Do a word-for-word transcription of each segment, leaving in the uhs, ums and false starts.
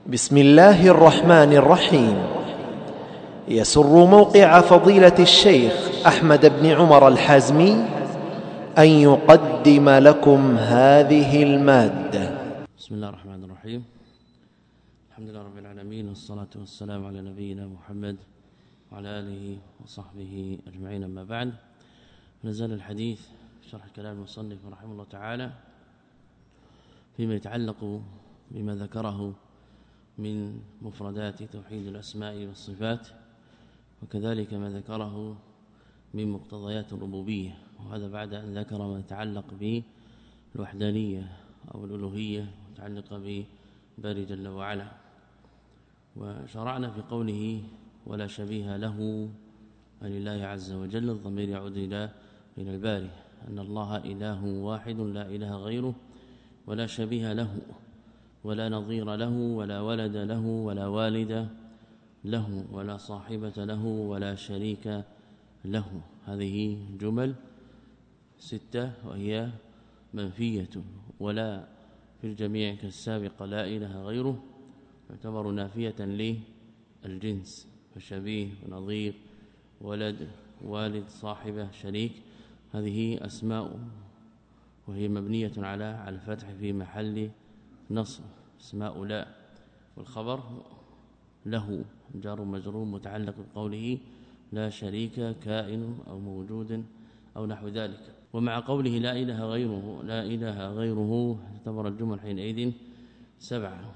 بسم الله الرحمن الرحيم. يسر موقع فضيلة الشيخ أحمد بن عمر الحازمي أن يقدم لكم هذه المادة. بسم الله الرحمن الرحيم. الحمد لله رب العالمين، والصلاة والسلام على نبينا محمد وعلى آله وصحبه أجمعين. أما بعد، نزل الحديث في شرح كلام المصنف رحمه الله تعالى فيما يتعلق بما ذكره من مفردات توحيد الأسماء والصفات، وكذلك ما ذكره من مقتضيات الربوبية، وهذا بعد أن ذكر ما يتعلق بالوحدانية أو الألوهية متعلقة بباري جل وعلا. وشرعنا في قوله ولا شبيه له لله عز وجل، الضمير يعود إلى إلى الباري، أن الله إله واحد لا إله غيره، ولا شبيه له ولا نظير له ولا ولد له ولا والد له ولا صاحبة له ولا شريك له. هذه جمل ستة وهي منفية، ولا في الجميع كالسابق لا إله غيره يعتبر نافية للجنس، فشبيه ونظير ولد والد صاحبة شريك هذه أسماء، وهي مبنية على على الفتح في محل نصب، اسماء لا، والخبر له جار مجرور متعلق بقوله لا شريك كائن أو موجود أو نحو ذلك. ومع قوله لا إله غيره لا إله غيره اعتبر الجمل حينئذ سبعة.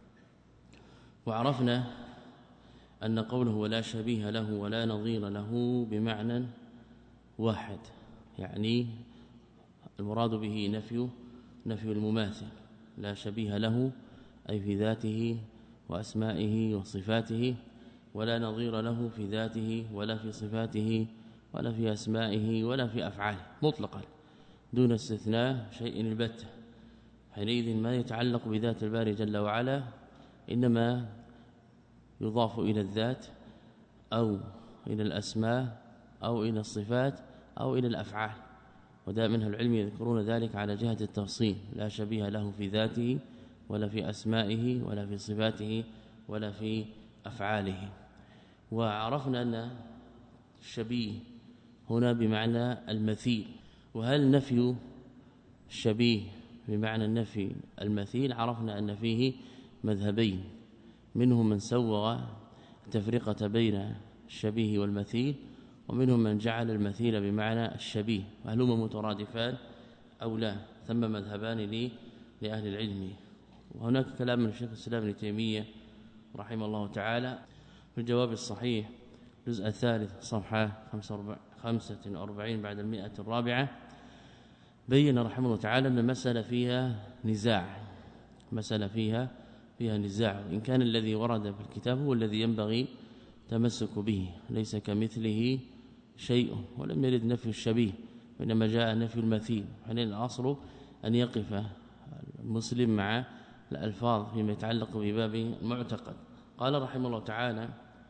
وعرفنا أن قوله ولا شبيه له ولا نظير له بمعنى واحد، يعني المراد به نفي نفي المماثل، لا شبيه له أي في ذاته وأسمائه وصفاته، ولا نظير له في ذاته ولا في صفاته ولا في أسمائه ولا في أفعاله مطلقا دون استثناء شيء البتة. حينئذ ما يتعلق بذات الباري جل وعلا إنما يضاف إلى الذات أو إلى الأسماء أو إلى الصفات أو إلى الأفعال، ودائما العلم يذكرون ذلك على جهة التفصيل، لا شبيه له في ذاته ولا في أسمائه ولا في صفاته ولا في أفعاله. وعرفنا أن الشبيه هنا بمعنى المثيل. وهل نفي الشبيه بمعنى النفي المثيل؟ عرفنا أن فيه مذهبين، منهم من سوغ التفرقة بين الشبيه والمثيل، ومنهم من جعل المثيل بمعنى الشبيه، وهل هما مترادفان أو لا؟ ثم مذهبان لي لأهل العلم. وهناك كلام من الشيخ الإسلام ابن تيمية رحمه الله تعالى في الجواب الصحيح الجزء الثالث صفحة خمسة وأربعين بعد المئة الرابعة، بين رحمه الله تعالى أن المسألة فيها نزاع، مسألة فيها فيها نزاع، إن كان الذي ورد في الكتاب هو الذي ينبغي تمسك به، ليس كمثله شيء، ولم يرد نفي الشبيه وإنما جاء نفي المثيل. حين الأصل أن يقف المسلم مع الألفاظ فيما يتعلق بباب المعتقد. قال رحمه الله تعالى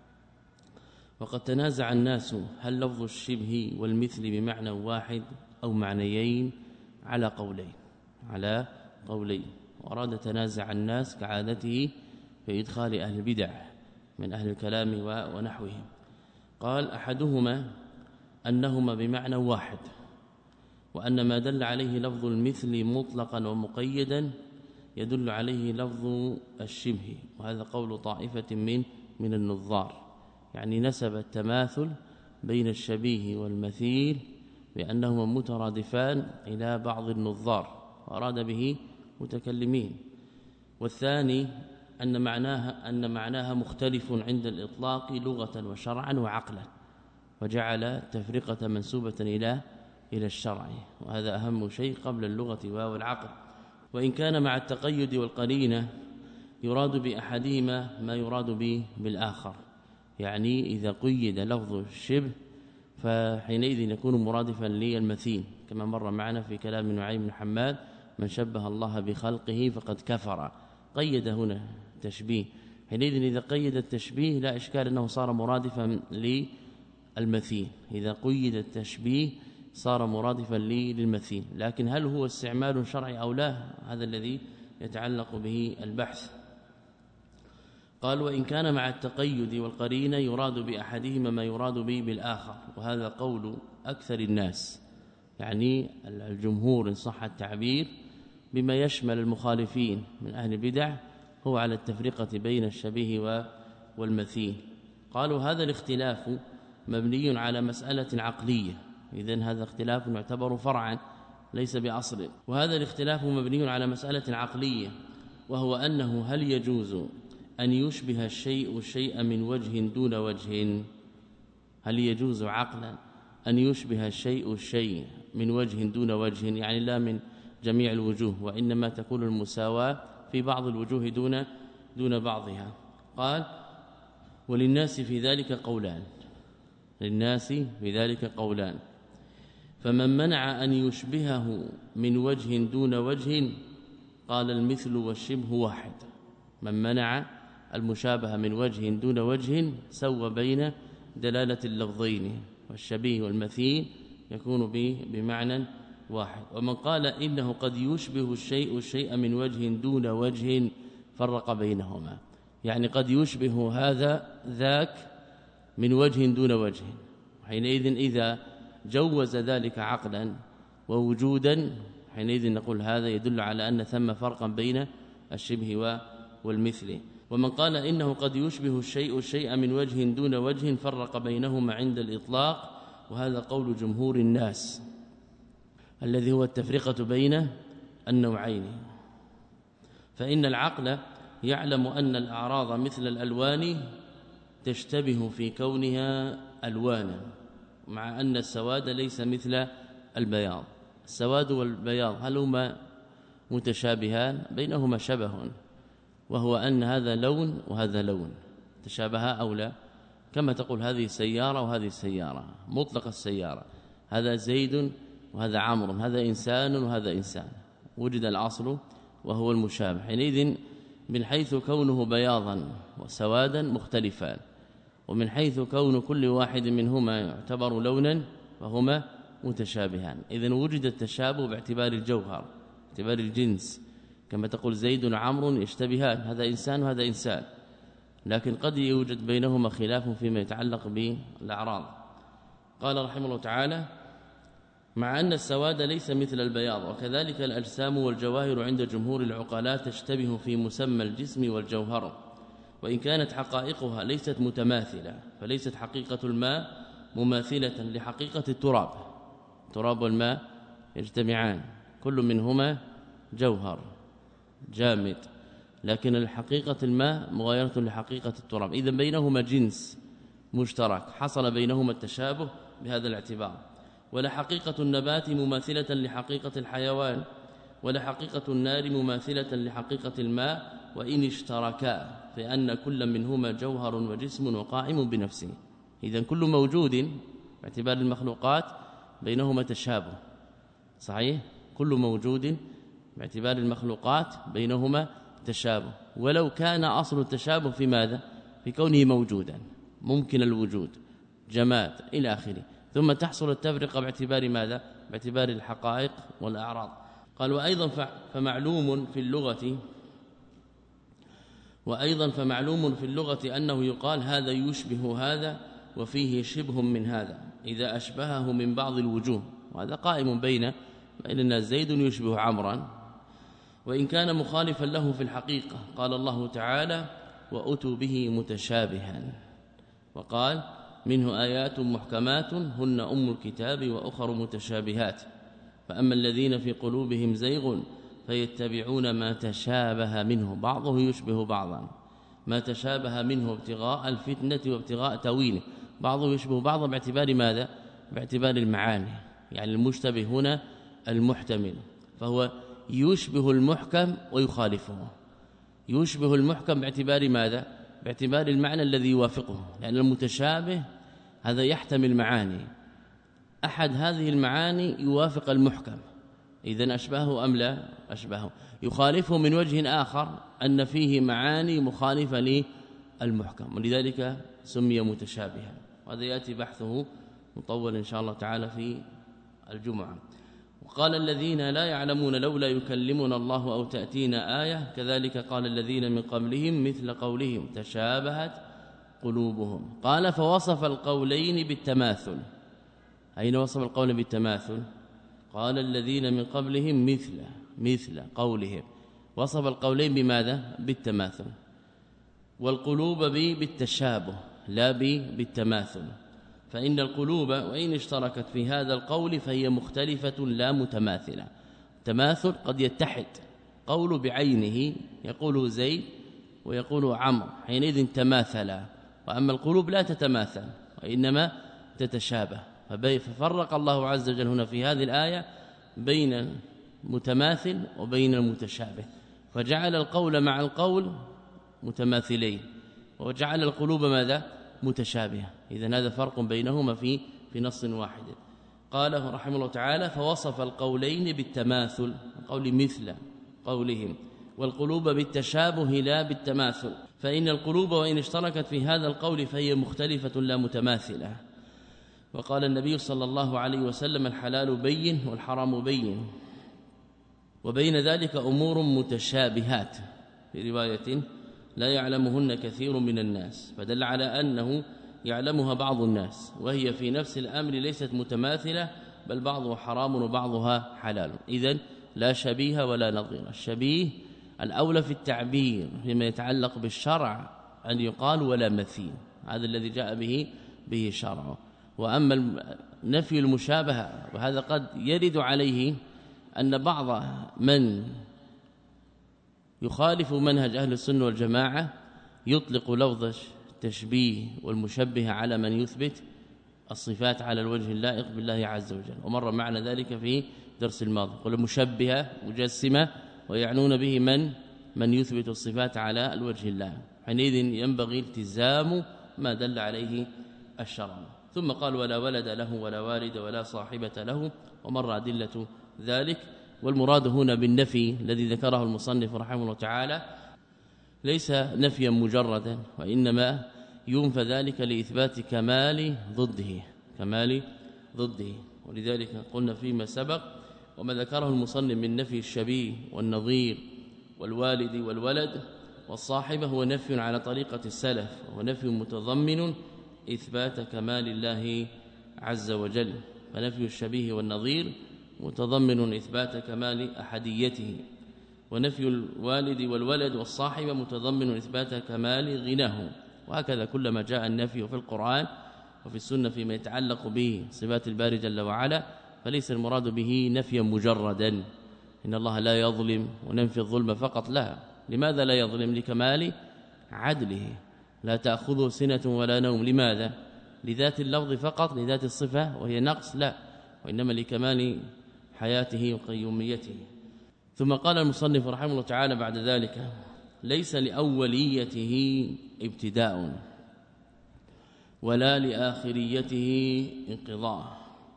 وقد تنازع الناس هل لفظ الشبه والمثل بمعنى واحد أو معنيين على قولين على قولين وأراد تنازع الناس كعادته في إدخال أهل البدع من أهل الكلام ونحوهم. قال أحدهما أنهما بمعنى واحد، وأن ما دل عليه لفظ المثل مطلقا ومقيدا يدل عليه لفظ الشبه، وهذا قول طائفة من من النظار، يعني نسب التماثل بين الشبيه والمثيل بأنهما مترادفان إلى بعض النظار، وأراد به متكلمين. والثاني أن معناها أن معناها مختلف عند الإطلاق لغة وشرعا وعقلا، وجعل التفرقة منسوبة إلى إلى الشرع، وهذا أهم شيء قبل اللغة والعقل. وإن كان مع التقيد والقرينة يراد بأحدهما ما يراد به بالآخر، يعني إذا قيد لفظ الشبه فحينئذ يكون مرادفا للمثيل، كما مر معنا في كلام نعيم بن حماد من شبه الله بخلقه فقد كفر، قيد هنا تشبيه. حينئذ إذا قيد التشبيه لا إشكال أنه صار مرادفا للمثيل، إذا قيد التشبيه صار مرادفا للمثيل. لكن هل هو استعمال شرعي أو لا؟ هذا الذي يتعلق به البحث. قال وإن كان مع التقيد والقرينة يراد بأحدهما ما يراد به بالآخر، وهذا قول أكثر الناس، يعني الجمهور إن صح التعبير بما يشمل المخالفين من أهل البدع هو على التفرقة بين الشبيه والمثيل. قالوا هذا الاختلاف مبني على مسألة عقلية، إذن هذا اختلاف يعتبر فرعا ليس بأصل، وهذا الاختلاف مبني على مسألة عقلية، وهو أنه هل يجوز أن يشبه الشيء الشيء من وجه دون وجه؟ هل يجوز عقلا أن يشبه الشيء الشيء من وجه دون وجه، يعني لا من جميع الوجوه، وإنما تكون المساواة في بعض الوجوه دون دون بعضها؟ قال وللناس في ذلك قولان، للناس في ذلك قولان، فمن منع أن يشبهه من وجه دون وجه قال المثل والشبه واحد. من منع المشابهة من وجه دون وجه سوى بين دلالة اللفظين، والشبيه والمثيل يكون به بمعنى واحد. ومن قال إنه قد يشبه الشيء الشيء من وجه دون وجه فرق بينهما، يعني قد يشبه هذا ذاك من وجه دون وجه، حينئذ إذا جوز ذلك عقلا ووجودا حينئذ نقول هذا يدل على أن ثم فرقا بين الشبه والمثل. ومن قال إنه قد يشبه الشيء الشيء من وجه دون وجه فرق بينهما عند الإطلاق، وهذا قول جمهور الناس الذي هو التفرقة بين النوعين. فإن العقل يعلم أن الأعراض مثل الألوان تشتبه في كونها ألوانا، مع أن السواد ليس مثل البياض. السواد والبياض هل هما متشابهان؟ بينهما شبه، وهو أن هذا لون وهذا لون، تشابها أو لا؟ كما تقول هذه سيارة وهذه سيارة، مطلق السيارة، هذا زيد وهذا عمرو، هذا إنسان وهذا إنسان، وجد الأصل وهو المشابه. حينئذ من حيث كونه بياضا وسوادا مختلفان، ومن حيث كون كل واحد منهما يعتبر لونا فهما متشابهان. إذن وجد التشابه باعتبار الجوهر، باعتبار الجنس، كما تقول زيد وعمرو يشتبهان، هذا إنسان وهذا إنسان، لكن قد يوجد بينهما خلاف فيما يتعلق بالأعراض. قال رحمه الله تعالى مع أن السواد ليس مثل البياض، وكذلك الأجسام والجواهر عند جمهور العقلاء تشتبه في مسمى الجسم والجوهر، وإن كانت حقائقها ليست متماثلة، فليست حقيقة الماء مماثلة لحقيقة التراب، التراب والماء يجتمعان، كل منهما جوهر جامد، لكن الحقيقة الماء مغايرة لحقيقة التراب، إذن بينهما جنس مشترك حصل بينهما التشابه بهذا الاعتبار. ولا حقيقة النبات مماثلة لحقيقة الحيوان، ولا حقيقة النار مماثلة لحقيقة الماء، وإن اشتركا فإن كل منهما جوهر وجسم وقائم بنفسه. إذن كل موجود باعتبار المخلوقات بينهما تشابه، صحيح؟ كل موجود باعتبار المخلوقات بينهما تشابه، ولو كان أصل التشابه في ماذا؟ في كونه موجودا ممكن الوجود جماد إلى آخره، ثم تحصل التفرقة باعتبار ماذا؟ باعتبار الحقائق والأعراض. قال وأيضا فمعلوم في اللغة وأيضا فمعلوم في اللغة أنه يقال هذا يشبه هذا وفيه شبه من هذا إذا أشبهه من بعض الوجوه، وهذا قائم بين بين الناس، زيد يشبه عمرا وإن كان مخالفا له في الحقيقة. قال الله تعالى وأتوا به متشابها، وقال منه آيات محكمات هن أم الكتاب وأخر متشابهات، فأما الذين في قلوبهم زيغ فيتبعون ما تشابه منه، بعضه يشبه بعضا، ما تشابه منه ابتغاء الفتنة وابتغاء تأويله، بعضه يشبه بعضا باعتبار ماذا؟ باعتبار المعاني، يعني المشتبه هنا المحتمل، فهو يشبه المحكم ويخالفه، يشبه المحكم باعتبار ماذا؟ باعتبار المعنى الذي يوافقه، لأن المتشابه هذا يحتمل معاني، أحد هذه المعاني يوافق المحكم، إذن أشبهه أم لا أشبهه، يخالفه من وجه آخر أن فيه معاني مخالفة للمحكم، ولذلك سمي متشابها، وهذا يأتي بحثه مطول إن شاء الله تعالى في الجمعة. وقال الذين لا يعلمون لولا يكلمنا الله أو تأتينا آية كذلك قال الذين من قبلهم مثل قولهم تشابهت قلوبهم. قال فوصف القولين بالتماثل. أين وصف القول بالتماثل؟ قال الذين من قبلهم مثل مثل قولهم، وصف القولين بماذا؟ بالتماثل. والقلوب بالتشابه لا بالتماثل، فإن القلوب وإن اشتركت في هذا القول فهي مختلفة لا متماثلة. تماثل قد يتحد قول بعينه يقوله زيد ويقوله عمرو، حينئذ تماثلا، وأما القلوب لا تتماثل وإنما تتشابه. ففرق الله عز وجل هنا في هذه الآية بين المتماثل وبين المتشابه، فجعل القول مع القول متماثلين وجعل القلوب ماذا؟ متشابهة. إذن هذا فرق بينهما في في نص واحد. قال رحمه الله تعالى فوصف القولين بالتماثل، قول مثل قولهم، والقلوب بالتشابه لا بالتماثل، فإن القلوب وإن اشتركت في هذا القول فهي مختلفة لا متماثلة. وقال النبي صلى الله عليه وسلم الحلال بين والحرام بين، وبين ذلك أمور متشابهات في رواية لا يعلمهن كثير من الناس، فدل على أنه يعلمها بعض الناس، وهي في نفس الأمر ليست متماثلة، بل بعضها حرام وبعضها حلال. إذن لا شبيه ولا نظير. الشبيه الأولى في التعبير فيما يتعلق بالشرع أن يقال ولا مثيل، هذا الذي جاء به به شرعه. وأما نفي المشابهة وهذا قد يرد عليه أن بعض من يخالف منهج أهل السنة والجماعة يطلق لفظ التشبيه والمشبه على من يثبت الصفات على الوجه اللائق بالله عز وجل، ومر معنا ذلك في درس الماضي. قل مشبهة مجسمة ويعنون به من من يثبت الصفات على الوجه الله، حينئذ ينبغي التزام ما دل عليه الشرع. ثم قال ولا ولد له ولا والد ولا صاحبة له، ومر أدلة ذلك. والمراد هنا بالنفي الذي ذكره المصنف رحمه الله تعالى ليس نفيا مجردا، وإنما ينفى ذلك لإثبات كمال ضده كمال ضده ولذلك قلنا فيما سبق وما ذكره المصنف من نفي الشبيه والنظير والوالد والولد والصاحبة هو نفي على طريقة السلف، وهو نفي متضمن إثبات كمال الله عز وجل. فنفي الشبيه والنظير متضمن إثبات كمال أحديته، ونفي الوالد والولد والصاحبة متضمن إثبات كمال غناه. وهكذا كلما جاء النفي في القرآن وفي السنة فيما يتعلق به صفات الباري جل وعلا فليس المراد به نفيا مجردا، إن الله لا يظلم وننفي الظلم فقط، لا. لماذا لا يظلم؟ لكمال عدله، لا تأخذه سنة ولا نوم. لماذا؟ لذات اللفظ فقط، لذات الصفة وهي نقص؟ لا، وإنما لكمال حياته وقيوميته. ثم قال المصنف رحمه الله تعالى بعد ذلك ليس لأوليته ابتداء ولا لآخريته انقضاء.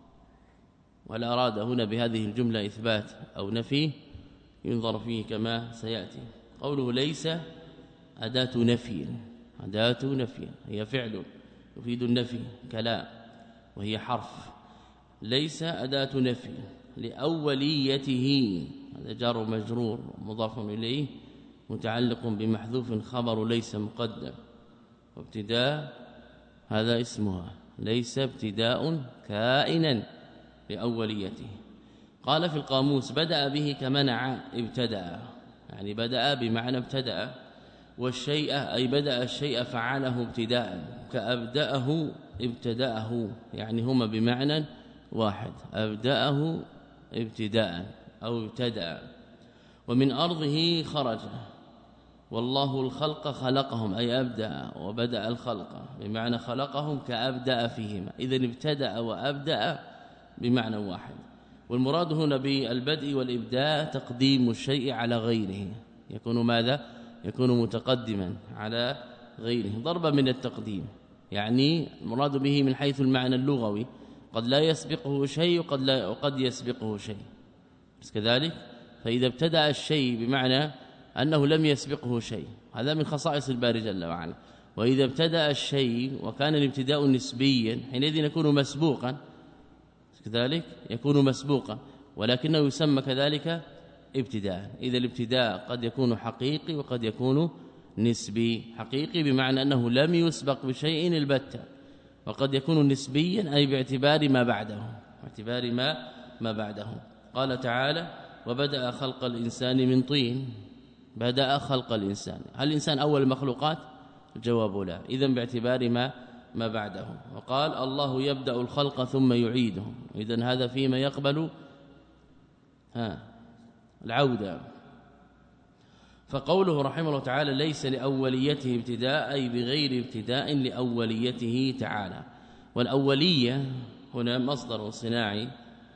ولا أراد هنا بهذه الجملة إثبات أو نفي ينظر فيه كما سيأتي. قوله ليس أداة نفي، أداة نفي هي فعل يفيد النفي كلام، وهي حرف. ليس أداة نفي لأوليته، هذا جار مجرور مضاف إليه متعلق بمحذوف خبر ليس مقدم، وابتداء هذا اسمها. ليس ابتداء كائنا لأوليته. قال في القاموس بدأ به كمنع ابتدأ، يعني بدأ بمعنى ابتدأ، والشيء أي بدأ الشيء فعله ابتداء، كأبدأه ابتدأه، يعني هما بمعنى واحد، أبدأه ابتداء أو ابتدأ. ومن أرضه خرج، والله الخلق خلقهم أي أبدأ وبدأ الخلق، بمعنى خلقهم كأبدأ فيهما. إذن ابتدأ وأبدأ بمعنى واحد. والمراد هنا بالبدء والإبداء تقديم الشيء على غيره، يكون ماذا؟ يكون متقدما على غيره، ضربا من التقديم، يعني المراد به من حيث المعنى اللغوي قد لا يسبقه شيء وقد, لا وقد يسبقه شيء، بس كذلك. فإذا ابتدأ الشيء بمعنى أنه لم يسبقه شيء، هذا من خصائص الباري جل وعلا. وإذا ابتدأ الشيء وكان الابتداء نسبيا حينئذ يكون مسبوقا، كذلك يكون مسبوقا. ولكنه يسمى كذلك ابتداء. إذا الابتداء قد يكون حقيقي وقد يكون نسبي. حقيقي بمعنى أنه لم يسبق بشيء البتة، وقد يكون نسبيا أي باعتبار ما بعده، باعتبار ما ما بعده. قال تعالى وبدأ خلق الإنسان من طين. بدأ خلق الإنسان، هل الإنسان أول المخلوقات؟ الجواب لا، إذن باعتبار ما ما بعده. وقال الله يبدأ الخلق ثم يعيده، إذن هذا فيما يقبل ها العودة. فقوله رحمه الله تعالى ليس لأوليته ابتداء أي بغير ابتداء لأوليته تعالى. والأولية هنا مصدر صناعي،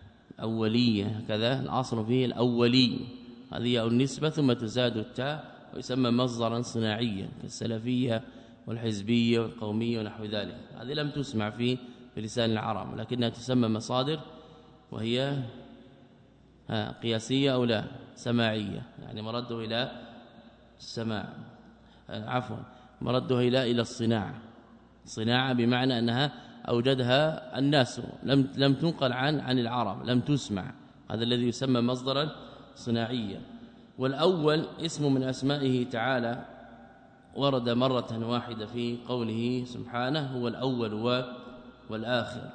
أولية كذا الأصل فيه الأولي، هذه النسبة ثم تزاد التاء ويسمى مصدرا صناعيا كالسلفية والحزبية والقومية ونحو ذلك. هذه لم تسمع في بلسان العرب لكنها تسمى مصادر، وهي ها قياسية أو لا سماعية، يعني مرده إلى السماع، عفوا مرده إلى إلى الصناعة. صناعة بمعنى أنها أوجدها الناس، لم لم تنقل عن عن العرب، لم تسمع، هذا الذي يسمى مصدرا صناعيا. والأول اسم من أسمائه تعالى ورد مرة واحدة في قوله سبحانه هو الأول والآخر.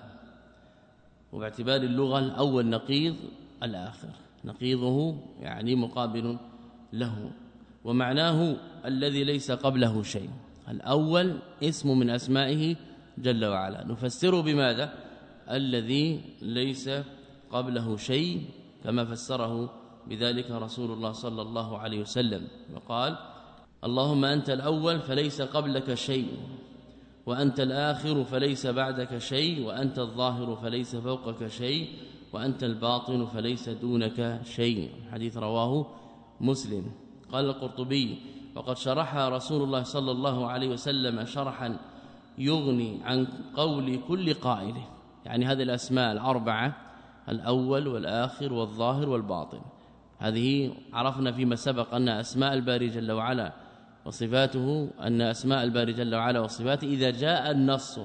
وباعتبار اللغة الأول نقيض الآخر، نقيضه يعني مقابل له، ومعناه الذي ليس قبله شيء. الأول اسم من أسمائه جل وعلا، نفسره بماذا؟ الذي ليس قبله شيء، كما فسره بذلك رسول الله صلى الله عليه وسلم وقال اللهم أنت الأول فليس قبلك شيء، وأنت الآخر فليس بعدك شيء، وأنت الظاهر فليس فوقك شيء، وأنت الباطن فليس دونك شيء. حديث رواه مسلم. قال القرطبي وقد شرحها رسول الله صلى الله عليه وسلم شرحا يغني عن قول كل قائل، يعني هذه الأسماء الأربعة الأول والآخر والظاهر والباطن، هذه عرفنا فيما سبق أن أسماء الباري جل وعلا وصفاته، أن أسماء الباري جل وعلا وصفاته إذا جاء النص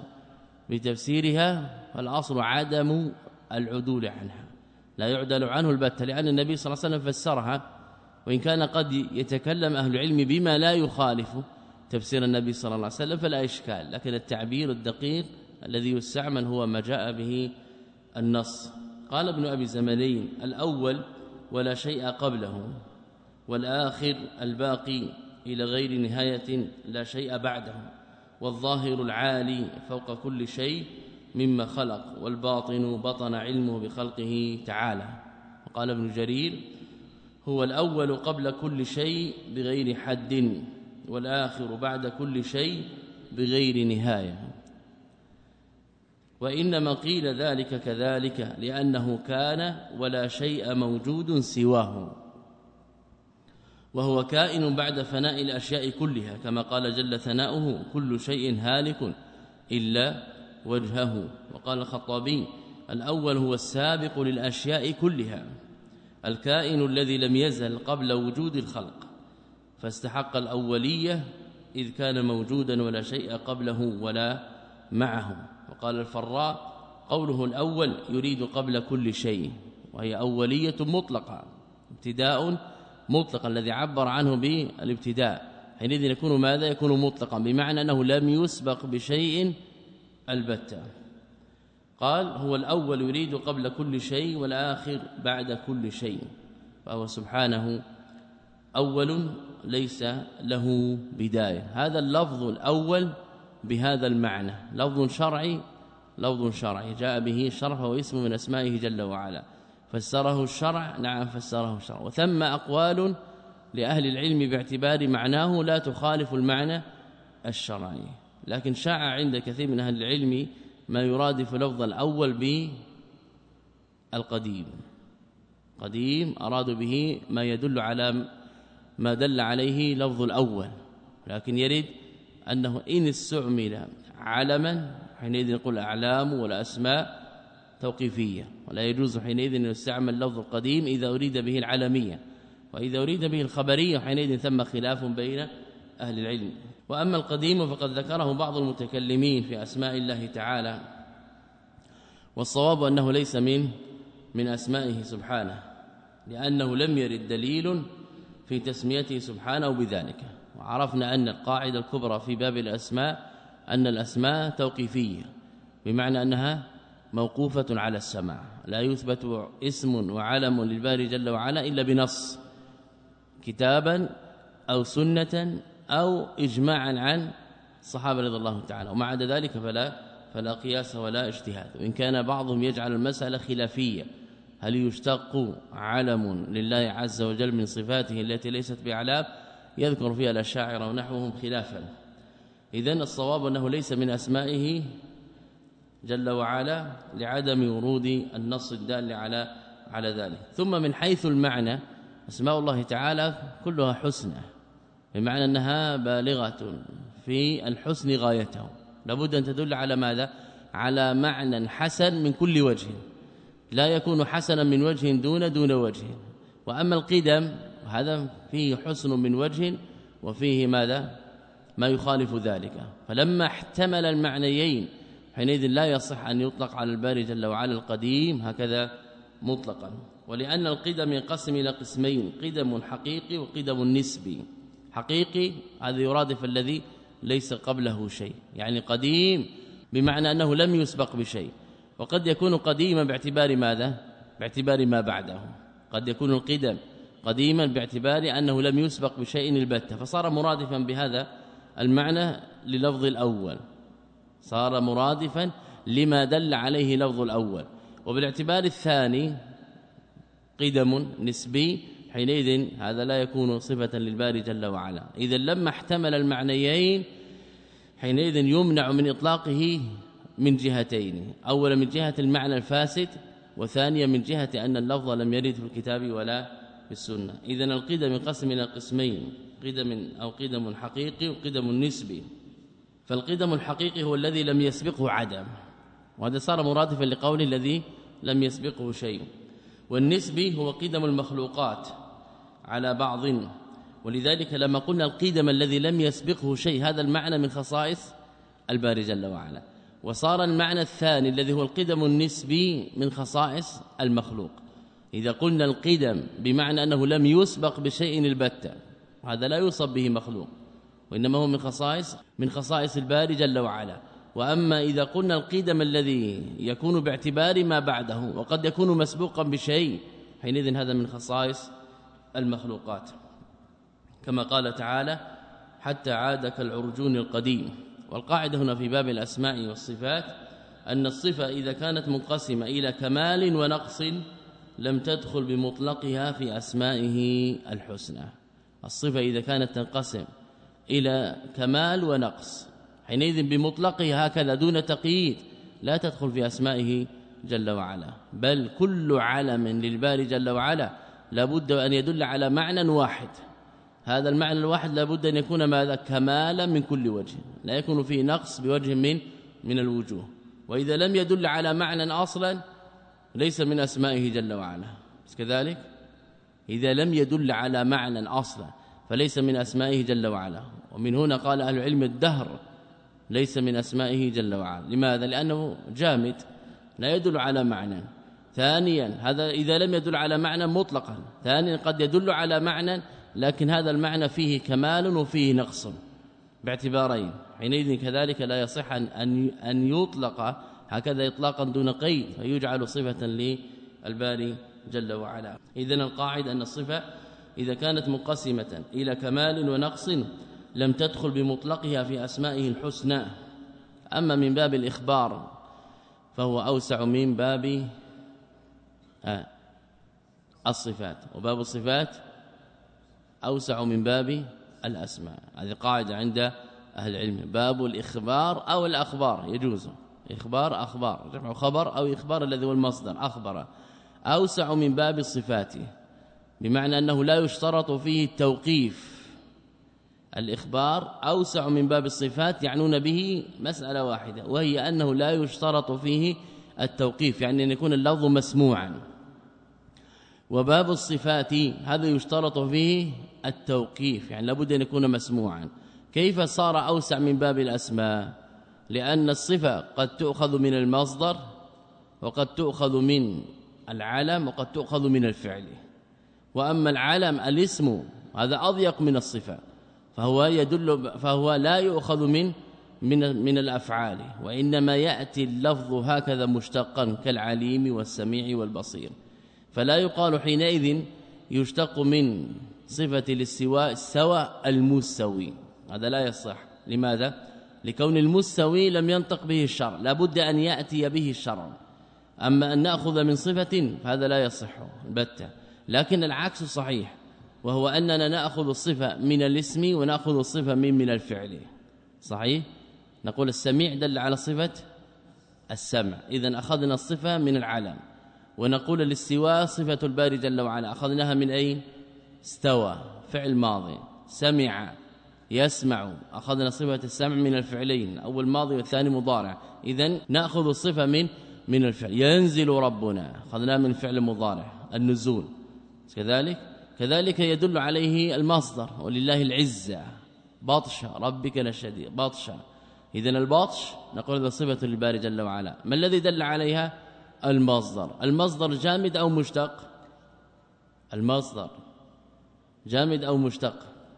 بتفسيرها فالأصل عدم العدول عنها، لا يعدل عنه البتة، لأن النبي صلى الله عليه وسلم فسرها، وإن كان قد يتكلم أهل العلم بما لا يخالف تفسير النبي صلى الله عليه وسلم فلا إشكال، لكن التعبير الدقيق الذي يستعمل هو ما جاء به النص. قال ابن أبي زمنين الأول ولا شيء قبله، والآخر الباقي إلى غير نهاية لا شيء بعده، والظاهر العالي فوق كل شيء مما خلق، والباطن بطن علمه بخلقه تعالى. وقال ابن جرير هو الأول قبل كل شيء بغير حد، والآخر بعد كل شيء بغير نهاية. وإنما قيل ذلك كذلك لأنه كان ولا شيء موجود سواه، وهو كائن بعد فناء الأشياء كلها، كما قال جل ثناؤه كل شيء هالك إلا وجهه. وقال الخطابي الأول هو السابق للأشياء كلها، الكائن الذي لم يزل قبل وجود الخلق، فاستحق الأولية إذ كان موجودا ولا شيء قبله ولا معه. وقال الفراء قوله الأول يريد قبل كل شيء، وهي أولية مطلقة، ابتداء مطلق الذي عبر عنه بالابتداء، حينئذ يكون ماذا؟ يكون مطلقا بمعنى أنه لم يسبق بشيء البتة. قال هو الأول يريد قبل كل شيء، والآخر بعد كل شيء، فهو سبحانه أول ليس له بداية. هذا اللفظ الأول بهذا المعنى لفظ شرعي، لفظ شرعي جاء به الشرع، فهو اسم من أسمائه جل وعلا، فسره الشرع، نعم فسره الشرع. وثم أقوال لأهل العلم باعتبار معناه لا تخالف المعنى الشرعي، لكن شاع عند كثير من أهل العلم ما يرادف لفظ الأول بالقديم. قديم أرادوا به ما يدل على ما دل عليه لفظ الأول، لكن يريد أنه إن استعمل علما حينئذ نقول أعلام ولا أسماء توقيفية، ولا يجوز حينئذ أن يستعمل لفظ القديم إذا أريد به العالمية، وإذا أريد به الخبرية حينئذ ثم خلاف بين أهل العلم. وأما القديم فقد ذكره بعض المتكلمين في أسماء الله تعالى، والصواب أنه ليس من من أسمائه سبحانه، لأنه لم يرد دليل في تسميته سبحانه بذلك. وعرفنا أن القاعدة الكبرى في باب الأسماء أن الأسماء توقيفية، بمعنى أنها موقوفة على السماع، لا يثبت اسم وعلم للباري جل وعلا إلا بنص كتابا أو سنة أو إجماعا عن الصحابة رضي الله تعالى، ومع ذلك فلا فلا قياس ولا اجتهاد. وإن كان بعضهم يجعل المسألة خلافية، هل يشتق علم لله عز وجل من صفاته التي ليست بأعلام؟ يذكر فيها الأشاعرة ونحوهم خلافا. إذن الصواب أنه ليس من أسمائه جل وعلا لعدم ورود النص الدال على على ذلك. ثم من حيث المعنى أسماء الله تعالى كلها حسنى، بمعنى أنها بالغة في الحسن غايته، لابد أن تدل على ماذا؟ على معنى حسن من كل وجه، لا يكون حسنا من وجه دون دون وجه. وأما القدم هذا فيه حسن من وجه وفيه ماذا؟ ما يخالف ذلك. فلما احتمل المعنيين حينئذ لا يصح أن يطلق على الباري جل وعلا القديم هكذا مطلقا. ولأن القدم ينقسم إلى قسمين: قدم حقيقي وقدم نسبي. حقيقي هذا يرادف الذي ليس قبله شيء، يعني قديم بمعنى أنه لم يسبق بشيء. وقد يكون قديما باعتبار ماذا؟ باعتبار ما بعده. قد يكون القدم قديما باعتبار أنه لم يسبق بشيء البتة، فصار مرادفا بهذا المعنى للفظ الأول، صار مرادفا لما دل عليه لفظ الأول. وبالاعتبار الثاني قدم نسبي، حينئذ هذا لا يكون صفة للباري جل وعلا. إذا لما احتمل المعنيين حينئذ يمنع من إطلاقه من جهتين: أولا من جهة المعنى الفاسد، وثانيا من جهة أن اللفظ لم يرد في الكتاب ولا في السنة. إذن القدم ينقسم إلى قسمين: قدم أو قدم حقيقي وقدم نسبي. فالقدم الحقيقي هو الذي لم يسبقه عدم، وهذا صار مرادفا لقول الذي لم يسبقه شيء. والنسبي هو قدم المخلوقات على بعض، ولذلك لما قلنا القدم الذي لم يسبقه شيء هذا المعنى من خصائص الباري جل وعلا. وصار المعنى الثاني الذي هو القدم النسبي من خصائص المخلوق. إذا قلنا القدم بمعنى أنه لم يسبق بشيء البتة، هذا لا يوصف به مخلوق، وإنما هو من خصائص من خصائص الباري جل وعلا. وأما إذا قلنا القدم الذي يكون باعتبار ما بعده وقد يكون مسبوقا بشيء، حينئذ هذا من خصائص المخلوقات، كما قال تعالى: حتى عاد كالعرجون القديم. والقاعدة هنا في باب الأسماء والصفات أن الصفة إذا كانت منقسمة إلى كمال ونقص لم تدخل بمطلقها في أسمائه الحسنى. الصفة إذا كانت تنقسم إلى كمال ونقص حينئذ بمطلقها هكذا دون تقييد لا تدخل في أسمائه جل وعلا، بل كل علم للباري جل وعلا لابد أن يدل على معنى واحد. هذا المعنى الواحد لابد أن يكون ماذا؟ كمالا من كل وجه، لا يكون فيه نقص بوجه من من الوجوه. وإذا لم يدل على معنى أصلا ليس من أسمائه جل وعلا. كذلك إذا لم يدل على معنى أصلا فليس من أسمائه جل وعلا. ومن هنا قال أهل العلم: الدهر ليس من أسمائه جل وعلا. لماذا؟ لأنه جامد لا يدل على معنى. ثانيا هذا إذا لم يدل على معنى مطلقا. ثانيا قد يدل على معنى لكن هذا المعنى فيه كمال وفيه نقص باعتبارين، حينئذ كذلك لا يصح أن أن يطلق هكذا إطلاقا دون قيد فيجعل صفة للباري جل وعلا. إذن القاعدة أن الصفة إذا كانت منقسمة إلى كمال ونقص لم تدخل بمطلقها في أسمائه الحسنى. أما من باب الإخبار فهو أوسع من باب الصفات، وباب الصفات أوسع من باب الأسماء. هذه قاعدة عند أهل العلم: باب الإخبار أو الأخبار يجوز، إخبار أخبار جمع خبر أو إخبار الذي هو المصدر أخبر، أوسع من باب الصفات، بمعنى أنه لا يشترط فيه التوقيف. الإخبار أوسع من باب الصفات يعنون به مسألة واحدة، وهي أنه لا يشترط فيه التوقيف، يعني أن يكون اللفظ مسموعا. وباب الصفات هذا يشترط فيه التوقيف، يعني لابد أن يكون مسموعا. كيف صار أوسع من باب الأسماء؟ لأن الصفة قد تؤخذ من المصدر وقد تؤخذ من العلم وقد تؤخذ من الفعل. وأما العلم الاسم هذا أضيق من الصفة، فهو يدل فهو لا يؤخذ من من من الافعال، وانما ياتي اللفظ هكذا مشتقا كالعليم والسميع والبصير، فلا يقال حينئذ يشتق من صفه الاستواء السوى المستوي، هذا لا يصح. لماذا؟ لكون المستوي لم ينطق به الشرع، لابد أن يأتي به الشرع. أما أن نأخذ من صفة فهذا لا يصح البتة، لكن العكس صحيح، وهو أننا نأخذ الصفة من الاسم ونأخذ الصفة من من الفعل. صحيح؟ نقول السميع دل على صفة السمع، إذن أخذنا الصفة من العلم. ونقول الاستواء صفة الباري جل وعلا أخذناها من أين؟ استوى فعل ماضي، سمع يسمع أخذنا صفة السمع من الفعلين، أول ماضي والثاني مضارع، إذن نأخذ الصفة من من الفعل. ينزل ربنا أخذناها من فعل مضارع النزول، كذلك كذلك يدل عليه المصدر ولله العزة، بطش ربك لشديد بطش، إذن البطش نقول هذا صفة للباري جل وعلا. ما الذي دل عليها؟ المصدر. المصدر جامد أو مشتق؟ المصدر جامد أو مشتق؟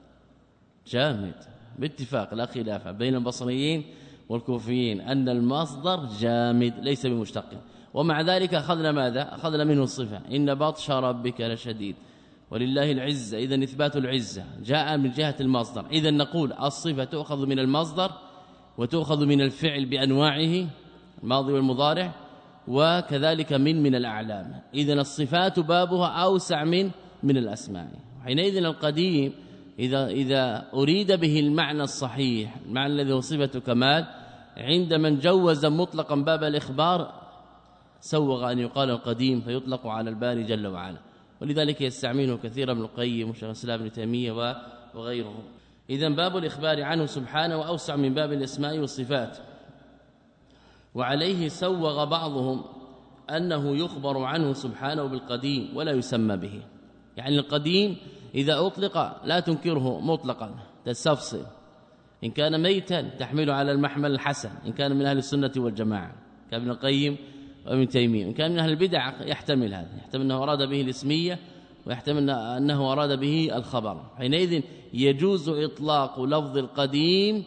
جامد باتفاق لا خلاف بين البصريين والكوفيين أن المصدر جامد ليس بمشتق، ومع ذلك أخذنا ماذا؟ أخذنا منه الصفة إن بطش ربك لشديد ولله العزة، إذن إثبات العزة جاء من جهة المصدر. إذن نقول الصفة تؤخذ من المصدر وتؤخذ من الفعل بأنواعه الماضي والمضارع، وكذلك من من الأعلام. إذن الصفات بابها أوسع من من الأسماء. حينئذ القديم إذا إذا أريد به المعنى الصحيح، المعنى الذي هو صفة كمال، عند من جوز مطلقا باب الإخبار سوغ أن يقال القديم فيطلق على الباري جل وعلا، ولذلك يستعمله كثيرا ابن القيم وشيخ الإسلام ابن تيمية وغيره. إذن باب الإخبار عنه سبحانه وأوسع من باب الأسماء والصفات، وعليه سوغ بعضهم أنه يخبر عنه سبحانه بالقديم ولا يسمى به. يعني القديم إذا أطلق لا تنكره مطلقا، تستفصل، إن كان ميتا تحمل على المحمل الحسن إن كان من أهل السنة والجماعة كابن القيم وابن تيمية، إن كان من أهل البدع يحتمل هذا، يحتمل أنه أراد به الاسمية ويحتمل أنه أراد به الخبر. حينئذ يجوز إطلاق لفظ القديم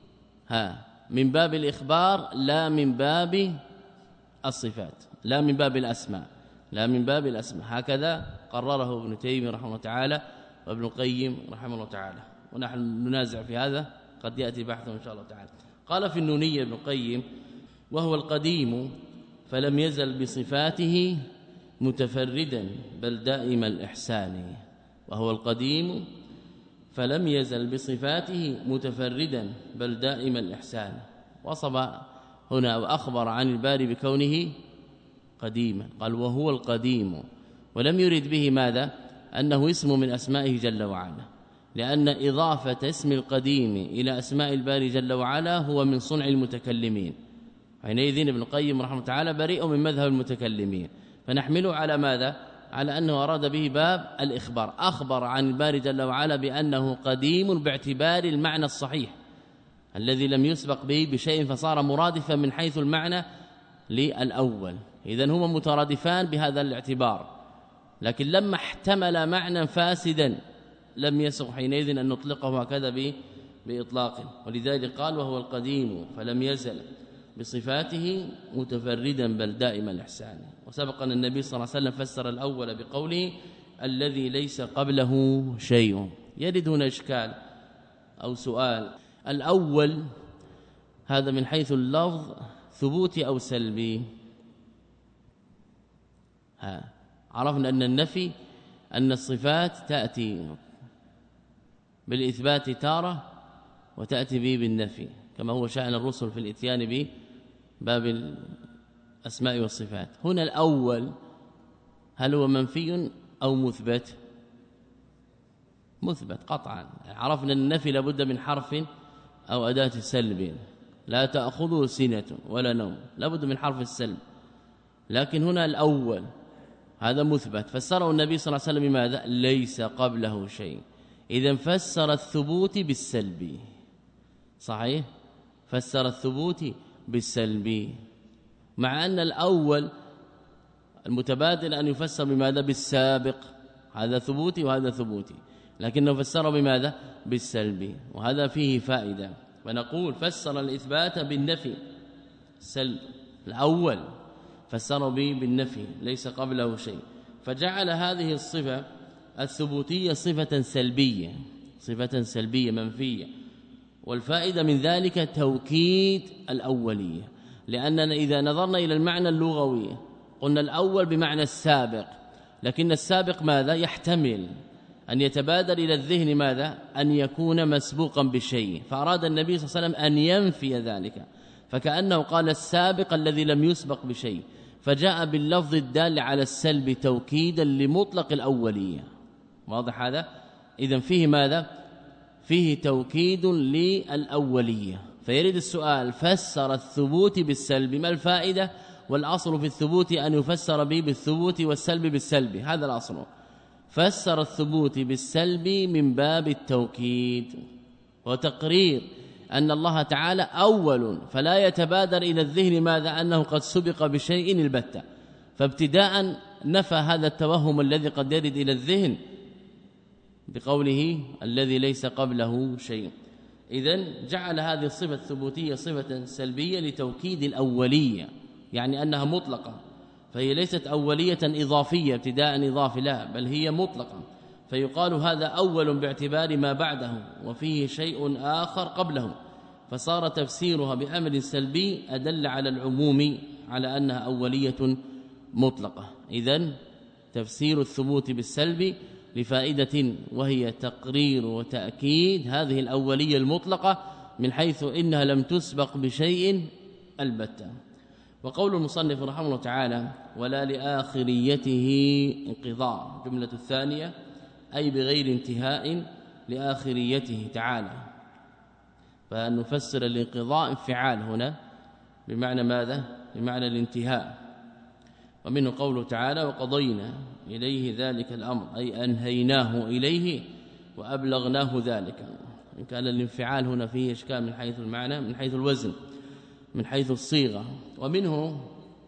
ها من باب الإخبار لا من باب الصفات، لا من باب الأسماء، لا من باب الأسماء. هكذا قرره ابن تيمية رحمه الله تعالى وابن القيم رحمه الله تعالى، ونحن ننازع في هذا قد يأتي بحثه إن شاء الله تعالى. قال في النونية ابن القيم: وهو القديم فلم يزل بصفاته متفردا بل دائم الإحسان. وهو القديم فلم يزل بصفاته متفردا بل دائم الإحسان. وصف هنا وأخبر عن الباري بكونه قديما، قال وهو القديم، ولم يرد به ماذا؟ أنه اسم من أسمائه جل وعلا، لأن إضافة اسم القديم إلى أسماء الباري جل وعلا هو من صنع المتكلمين. حينئذ ابن القيم رحمه الله تعالى بريء من مذهب المتكلمين، فنحمله على ماذا؟ على أنه أراد به باب الإخبار، أخبر عن الباري جل وعلا بأنه قديم باعتبار المعنى الصحيح الذي لم يسبق به بشيء فصار مرادفا من حيث المعنى للأول. إذن هما مترادفان بهذا الاعتبار، لكن لما احتمل معنى فاسدا لم يسغ حينئذ أن نطلقه هكذا بإطلاق. ولذلك قال وهو القديم فلم يزل بصفاته متفردا بل دائم الإحسان. وسبق أن النبي صلى الله عليه وسلم فسر الأول بقوله الذي ليس قبله شيء. يرد هنا إشكال أو سؤال: الأول هذا من حيث اللفظ ثبوتي أو سلبي؟ ها عرفنا أن النفي أن الصفات تأتي بالإثبات تارة وتأتي به بالنفي، كما هو شأن الرسل في الاتيان بباب الأسماء والصفات. هنا الأول هل هو منفي أو مثبت؟ مثبت قطعا. عرفنا النفي لابد من حرف أو أداة سلب، لا تأخذه سنة ولا نوم، لابد من حرف السلب. لكن هنا الأول هذا مثبت، فسره النبي صلى الله عليه وسلم بماذا؟ ليس قبله شيء. إذن فسر الثبوت بالسلب، صحيح؟ فسر الثبوت بالسلب، مع أن الأول المتبادل أن يفسر بماذا؟ بالسابق، هذا ثبوتي وهذا ثبوتي، لكنه فسر بماذا؟ بالسلبي، وهذا فيه فائدة. ونقول فسر الإثبات بالنفي، السلب الأول فسر به بالنفي ليس قبله شيء، فجعل هذه الصفة الثبوتية صفة سلبية، صفة سلبية منفية. والفائدة من ذلك توكيد الأولية، لأننا إذا نظرنا إلى المعنى اللغوي قلنا الأول بمعنى السابق، لكن السابق ماذا؟ يحتمل أن يتبادر إلى الذهن ماذا؟ أن يكون مسبوقا بشيء، فأراد النبي صلى الله عليه وسلم أن ينفي ذلك، فكأنه قال السابق الذي لم يسبق بشيء، فجاء باللفظ الدال على السلب توكيدا لمطلق الأولية. واضح هذا؟ إذن فيه ماذا؟ فيه توكيد للأولية. فيريد السؤال فسر الثبوت بالسلب، ما الفائدة؟ والأصل في الثبوت أن يفسر به بالثبوت والسلب بالسلب، هذا الأصل. فسر الثبوت بالسلب من باب التوكيد وتقرير أن الله تعالى أول، فلا يتبادر إلى الذهن ماذا؟ أنه قد سبق بشيء البتة، فابتداء نفى هذا التوهم الذي قد يرد إلى الذهن بقوله الذي ليس قبله شيء. إذن جعل هذه الصفة الثبوتية صفة سلبية لتوكيد الأولية، يعني أنها مطلقة، فهي ليست أولية إضافية ابتداء إضافي، لا، بل هي مطلقة، فيقال هذا أول باعتبار ما بعده وفيه شيء آخر قبله، فصار تفسيرها بأمر سلبي أدل على العموم على أنها أولية مطلقة. إذن تفسير الثبوت بالسلب لفائدة، وهي تقرير وتأكيد هذه الأولية المطلقة من حيث إنها لم تسبق بشيء البتة. وقول المصنف رحمه الله تعالى ولا لآخريته انقضاء، جملة الثانية أي بغير انتهاء لآخريته تعالى، فنفسر الانقضاء انفعال هنا بمعنى ماذا؟ بمعنى الانتهاء. ومنه قوله تعالى وقضينا إليه ذلك الأمر، أي أنهيناه إليه وأبلغناه ذلك. إن كان الانفعال هنا فيه إشكال من حيث المعنى، من حيث الوزن، من حيث الصيغة. ومنه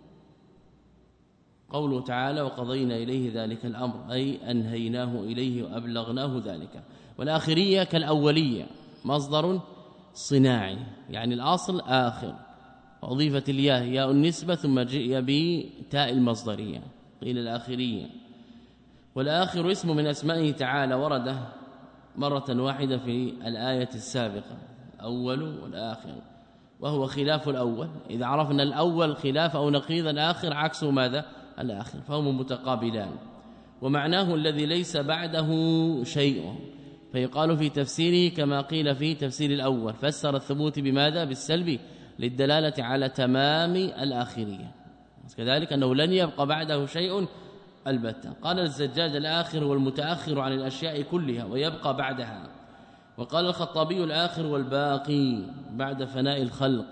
قوله تعالى وقضينا إليه ذلك الأمر، أي أنهيناه إليه وأبلغناه ذلك. والآخرية كالأولية مصدر صناعي، يعني الأصل آخر، أضيفت الياء ياء النسبة ثم جاء بتاء المصدرية، قيل الآخرية. والآخر اسم من أسمائه تعالى ورد مرة واحدة في الآية السابقة، أول والآخر، وهو خلاف الأول. إذا عرفنا الأول خلاف أو نقيض الآخر عكسه ماذا؟ الآخر، فهم متقابلان. ومعناه الذي ليس بعده شيء، فيقال في تفسيره كما قيل في تفسير الأول، فسر الثبوت بماذا؟ بالسلب للدلالة على تمام الآخرية، كذلك أنه لن يبقى بعده شيء البتة. قال الزجاج الآخر والمتأخر عن الأشياء كلها ويبقى بعدها. وقال الخطابي الآخر والباقي بعد فناء الخلق.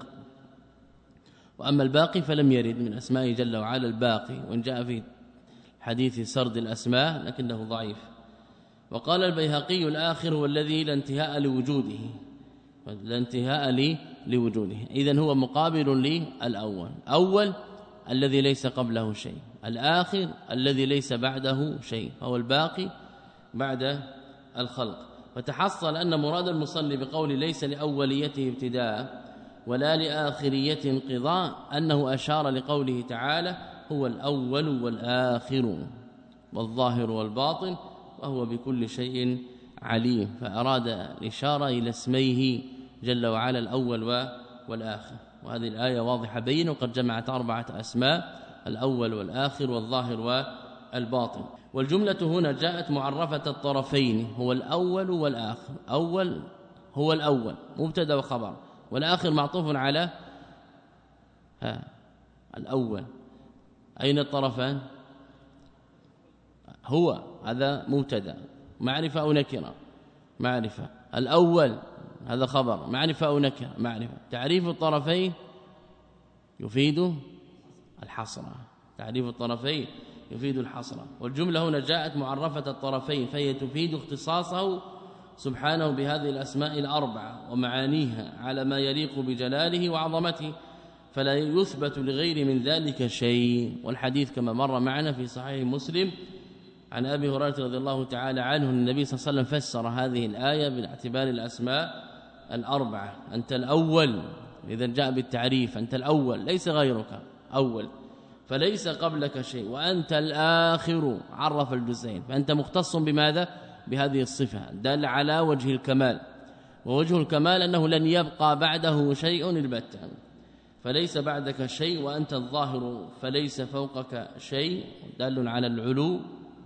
وأما الباقي فلم يرد من أسماء جل وعلا الباقي، وإن جاء في حديث سرد الأسماء لكنه ضعيف. وقال البيهقي الآخر هو الذي لا انتهاء لوجوده، لا انتهاء لي لوجوده، إذن هو مقابل للأول. أول الذي ليس قبله شيء، الآخر الذي ليس بعده شيء، هو الباقي بعد الخلق. فتحصل أن مراد المصنف بقول ليس لأوليته ابتداء ولا لآخرية انقضاء أنه أشار لقوله تعالى هو الأول والآخر والظاهر والباطن وهو بكل شيء عليم، فأراد الإشارة إلى اسميه جل وعلا الأول والآخر. وهذه الآية واضحة بين، وقد جمعت أربعة أسماء، الأول والآخر والظاهر والباطن. والجملة هنا جاءت معرفة الطرفين، هو الأول والآخر. أول هو الأول مبتدا وخبر، والآخر معطوف على ها الأول. أين الطرفان؟ هو هذا مبتدا، معرفة أو نكرة؟ معرفة. الأول هذا خبر، معرفة أو نكرة؟ معرفة. تعريف الطرفين يفيد الحصر، تعريف الطرفين يفيد الحصر. والجملة هنا جاءت معرفة الطرفين، فهي تفيد اختصاصه سبحانه بهذه الأسماء الأربعة ومعانيها على ما يليق بجلاله وعظمته، فلا يثبت لغير من ذلك شيء. والحديث كما مر معنا في صحيح مسلم عن أبي هريرة رضي الله تعالى عنه النبي صلى الله عليه وسلم فسر هذه الآية باعتبار الأسماء الأربعة. أنت الأول، إذا جاء بالتعريف أنت الأول ليس غيرك أول، فليس قبلك شيء، وأنت الآخر عرف الجزئين، فأنت مختص بماذا؟ بهذه الصفة دل على وجه الكمال، ووجه الكمال أنه لن يبقى بعده شيء البتة، فليس بعدك شيء، وأنت الظاهر فليس فوقك شيء دال على العلو،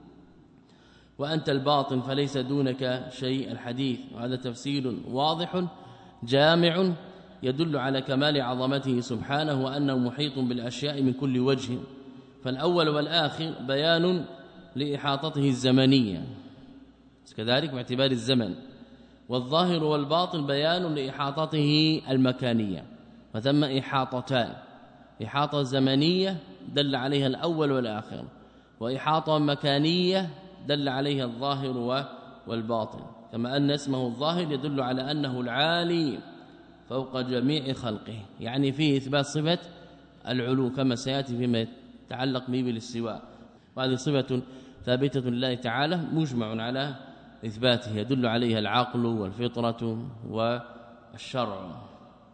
وأنت الباطن فليس دونك شيء الحديث. وهذا تفسير واضح جامع يدل على كمال عظمته سبحانه وأنه محيط بالأشياء من كل وجه. فالأول والآخر بيان لإحاطته الزمنية كذلك باعتبار الزمن، والظاهر والباطن بيان لإحاطته المكانية، فثم إحاطتان، إحاطة زمنية دل عليها الأول والآخر، وإحاطة مكانية دل عليها الظاهر والباطن، كما أن اسمه الظاهر يدل على أنه العالي فوق جميع خلقه، يعني فيه إثبات صفة العلو كما سيأتي فيما يتعلق به بالاستواء، وهذه صفة ثابتة لله تعالى مجمع على إثباته يدل عليها العقل والفطرة والشرع،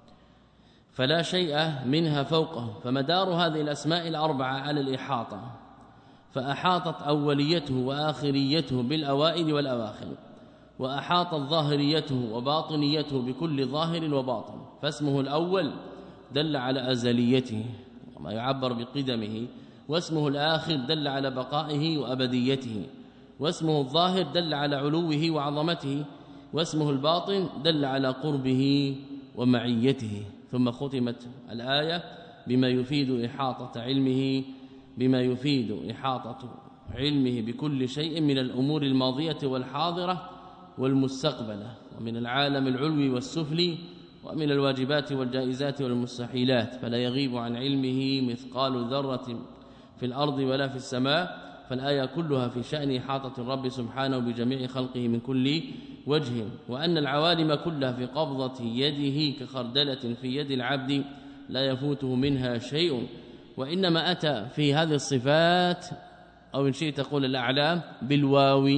فلا شيء منها فوقه. فمدار هذه الأسماء الأربعة على الإحاطة، فأحاطت أوليته وآخريته بالأوائل والأواخر، وأحاطت ظاهريته وباطنيته بكل ظاهر وباطن، فاسمه الأول دل على أزليته وما يعبر بقدمه، واسمه الآخر دل على بقائه وأبديته، واسمه الظاهر دل على علوه وعظمته، واسمه الباطن دل على قربه ومعيته. ثم ختمت الآية بما يفيد إحاطة علمه بما يفيد إحاطة علمه بكل شيء من الأمور الماضية والحاضرة والمستقبلة، ومن العالم العلوي والسفلي، ومن الواجبات والجائزات والمستحيلات، فلا يغيب عن علمه مثقال ذرة في الأرض ولا في السماء. فالآية كلها في شأن إحاطة الرب سبحانه بجميع خلقه من كل وجه، وأن العوالم كلها في قبضة يده كخردلة في يد العبد لا يفوته منها شيء. وإنما أتى في هذه الصفات أو إن شئت تقول الأعلام بالواو،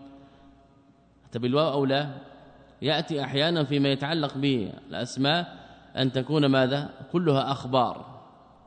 أتى بالواو أو لا، يأتي أحيانا فيما يتعلق بالأسماء أن تكون ماذا؟ كلها أخبار،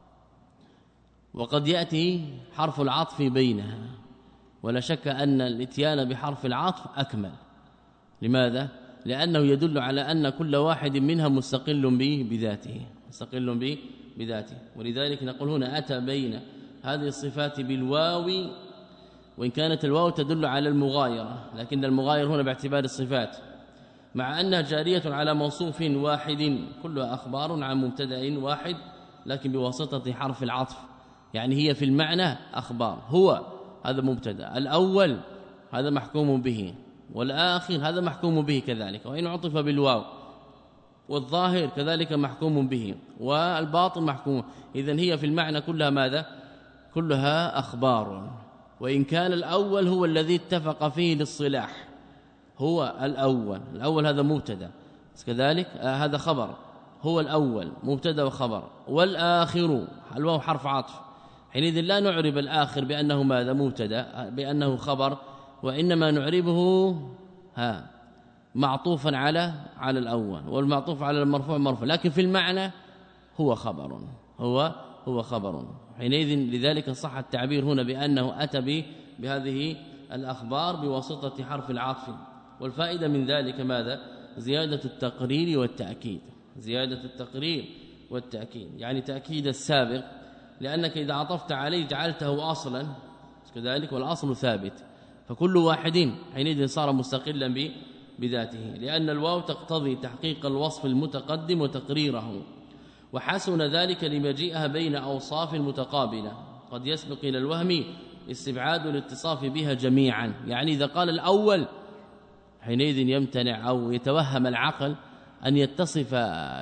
وقد يأتي حرف العطف بينها، ولا شك أن الاتيان بحرف العطف أكمل. لماذا؟ لأنه يدل على أن كل واحد منها مستقل به بذاته، مستقل به بذاته، ولذلك نقول هنا أتى بين هذه الصفات بالواو، وإن كانت الواو تدل على المغايرة، لكن المغاير هنا باعتبار الصفات، مع أنها جارية على موصوف واحد كلها أخبار عن مبتدأ واحد، لكن بواسطة حرف العطف، يعني هي في المعنى أخبار. هو هذا مبتدأ، الأول هذا محكوم به، والآخر هذا محكوم به كذلك، وإن عطف بالواو، والظاهر كذلك محكوم به، والباطن محكوم. إذن هي في المعنى كلها ماذا؟ كلها أخبار، وإن كان الأول هو الذي اتفق فيه للصلاح، هو الأول، الأول هذا مبتدأ كذلك، آه هذا خبر، هو الأول مبتدأ وخبر، والآخر الواو حرف عطف، حينئذ لا نعرب الآخر بأنه ماذا؟ مبتدأ، بأنه خبر، وإنما نعربه ها معطوفا على على الأول، والمعطوف على المرفوع مرفوع، لكن في المعنى هو خبر، هو هو خبر. حينئذ لذلك صح التعبير هنا بأنه أتى بهذه الأخبار بواسطة حرف العطف. والفائدة من ذلك ماذا؟ زيادة التقرير والتأكيد، زيادة التقرير والتأكيد، يعني تأكيد السابق، لأنك إذا عطفت عليه جعلته أصلا كذلك، والأصل ثابت، فكل واحد حينئذ صار مستقلا به بذاته، لأن الواو تقتضي تحقيق الوصف المتقدم وتقريره، وحسن ذلك لمجيئها بين أوصاف متقابلة قد يسبق إلى الوهم استبعاد الاتصاف بها جميعا. يعني إذا قال الأول حينئذ يمتنع أو يتوهم العقل أن يتصف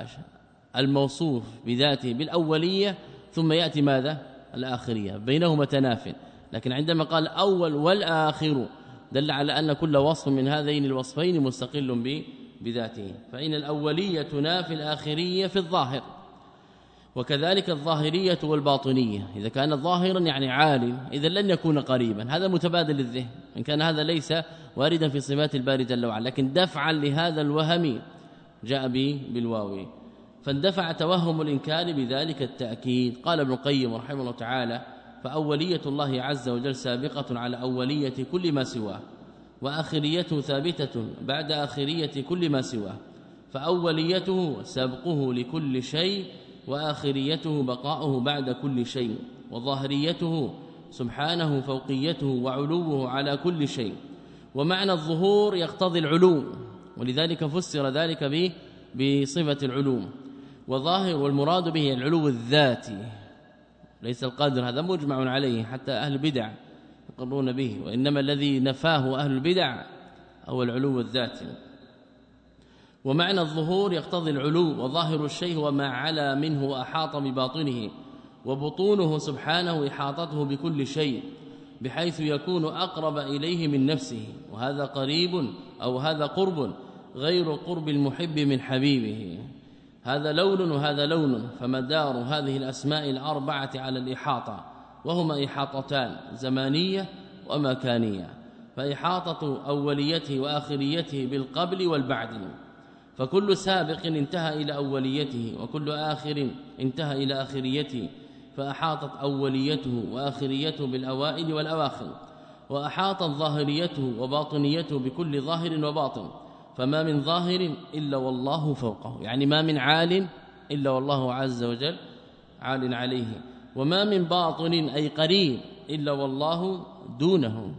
الموصوف بذاته بالأولية ثم يأتي ماذا؟ الآخرية، بينهما تناف. لكن عندما قال أول والآخر دل على أن كل وصف من هذين الوصفين مستقل بذاته، فإن الأولية تنافي الآخرية في الظاهر، وكذلك الظاهرية والباطنية، إذا كان ظاهرا يعني عال إذا لن يكون قريبا، هذا متبادل للذهن، إن كان هذا ليس واردا في صفات الباري جل وعلا، لكن دفعا لهذا الوهم جاء به بالواو، فاندفع توهم الإنكار بذلك التأكيد. قال ابن القيم رحمه الله تعالى: فأولية الله عز وجل سابقة على أولية كل ما سواه، وآخريته ثابتة بعد آخرية كل ما سواه، فأوليته سبقه لكل شيء، وآخريته بقاؤه بعد كل شيء، وظاهريته سبحانه فوقيته وعلوه على كل شيء. ومعنى الظهور يقتضي العلو، ولذلك فسر ذلك به بصفة العلوم. وظاهر والمراد به العلو الذاتي ليس القدر، هذا مجمع عليه حتى أهل البدع يقرون به، وإنما الذي نفاه أهل البدع هو العلو الذاتي. ومعنى الظهور يقتضي العلو، وظاهر الشيء وما علا منه وأحاط بباطنه، وبطونه سبحانه إحاطته بكل شيء بحيث يكون أقرب إليه من نفسه، وهذا قريب أو هذا قرب غير قرب المحب من حبيبه، هذا لون وهذا لون. فمدار هذه الأسماء الأربعة على الإحاطة، وهما إحاطتان زمانية ومكانية، فإحاطة أوليته وآخريته بالقبل والبعد، فكل سابق انتهى إلى أوليته، وكل آخر انتهى إلى آخريته، فأحاطت أوليته وآخريته بالأوائل والأواخر، وأحاطت ظاهريته وباطنيته بكل ظاهر وباطن، فما من ظاهر إلا والله فوقه، يعني ما من عال إلا والله عز وجل عال عليه، وما من باطن أي قريب إلا والله دونه،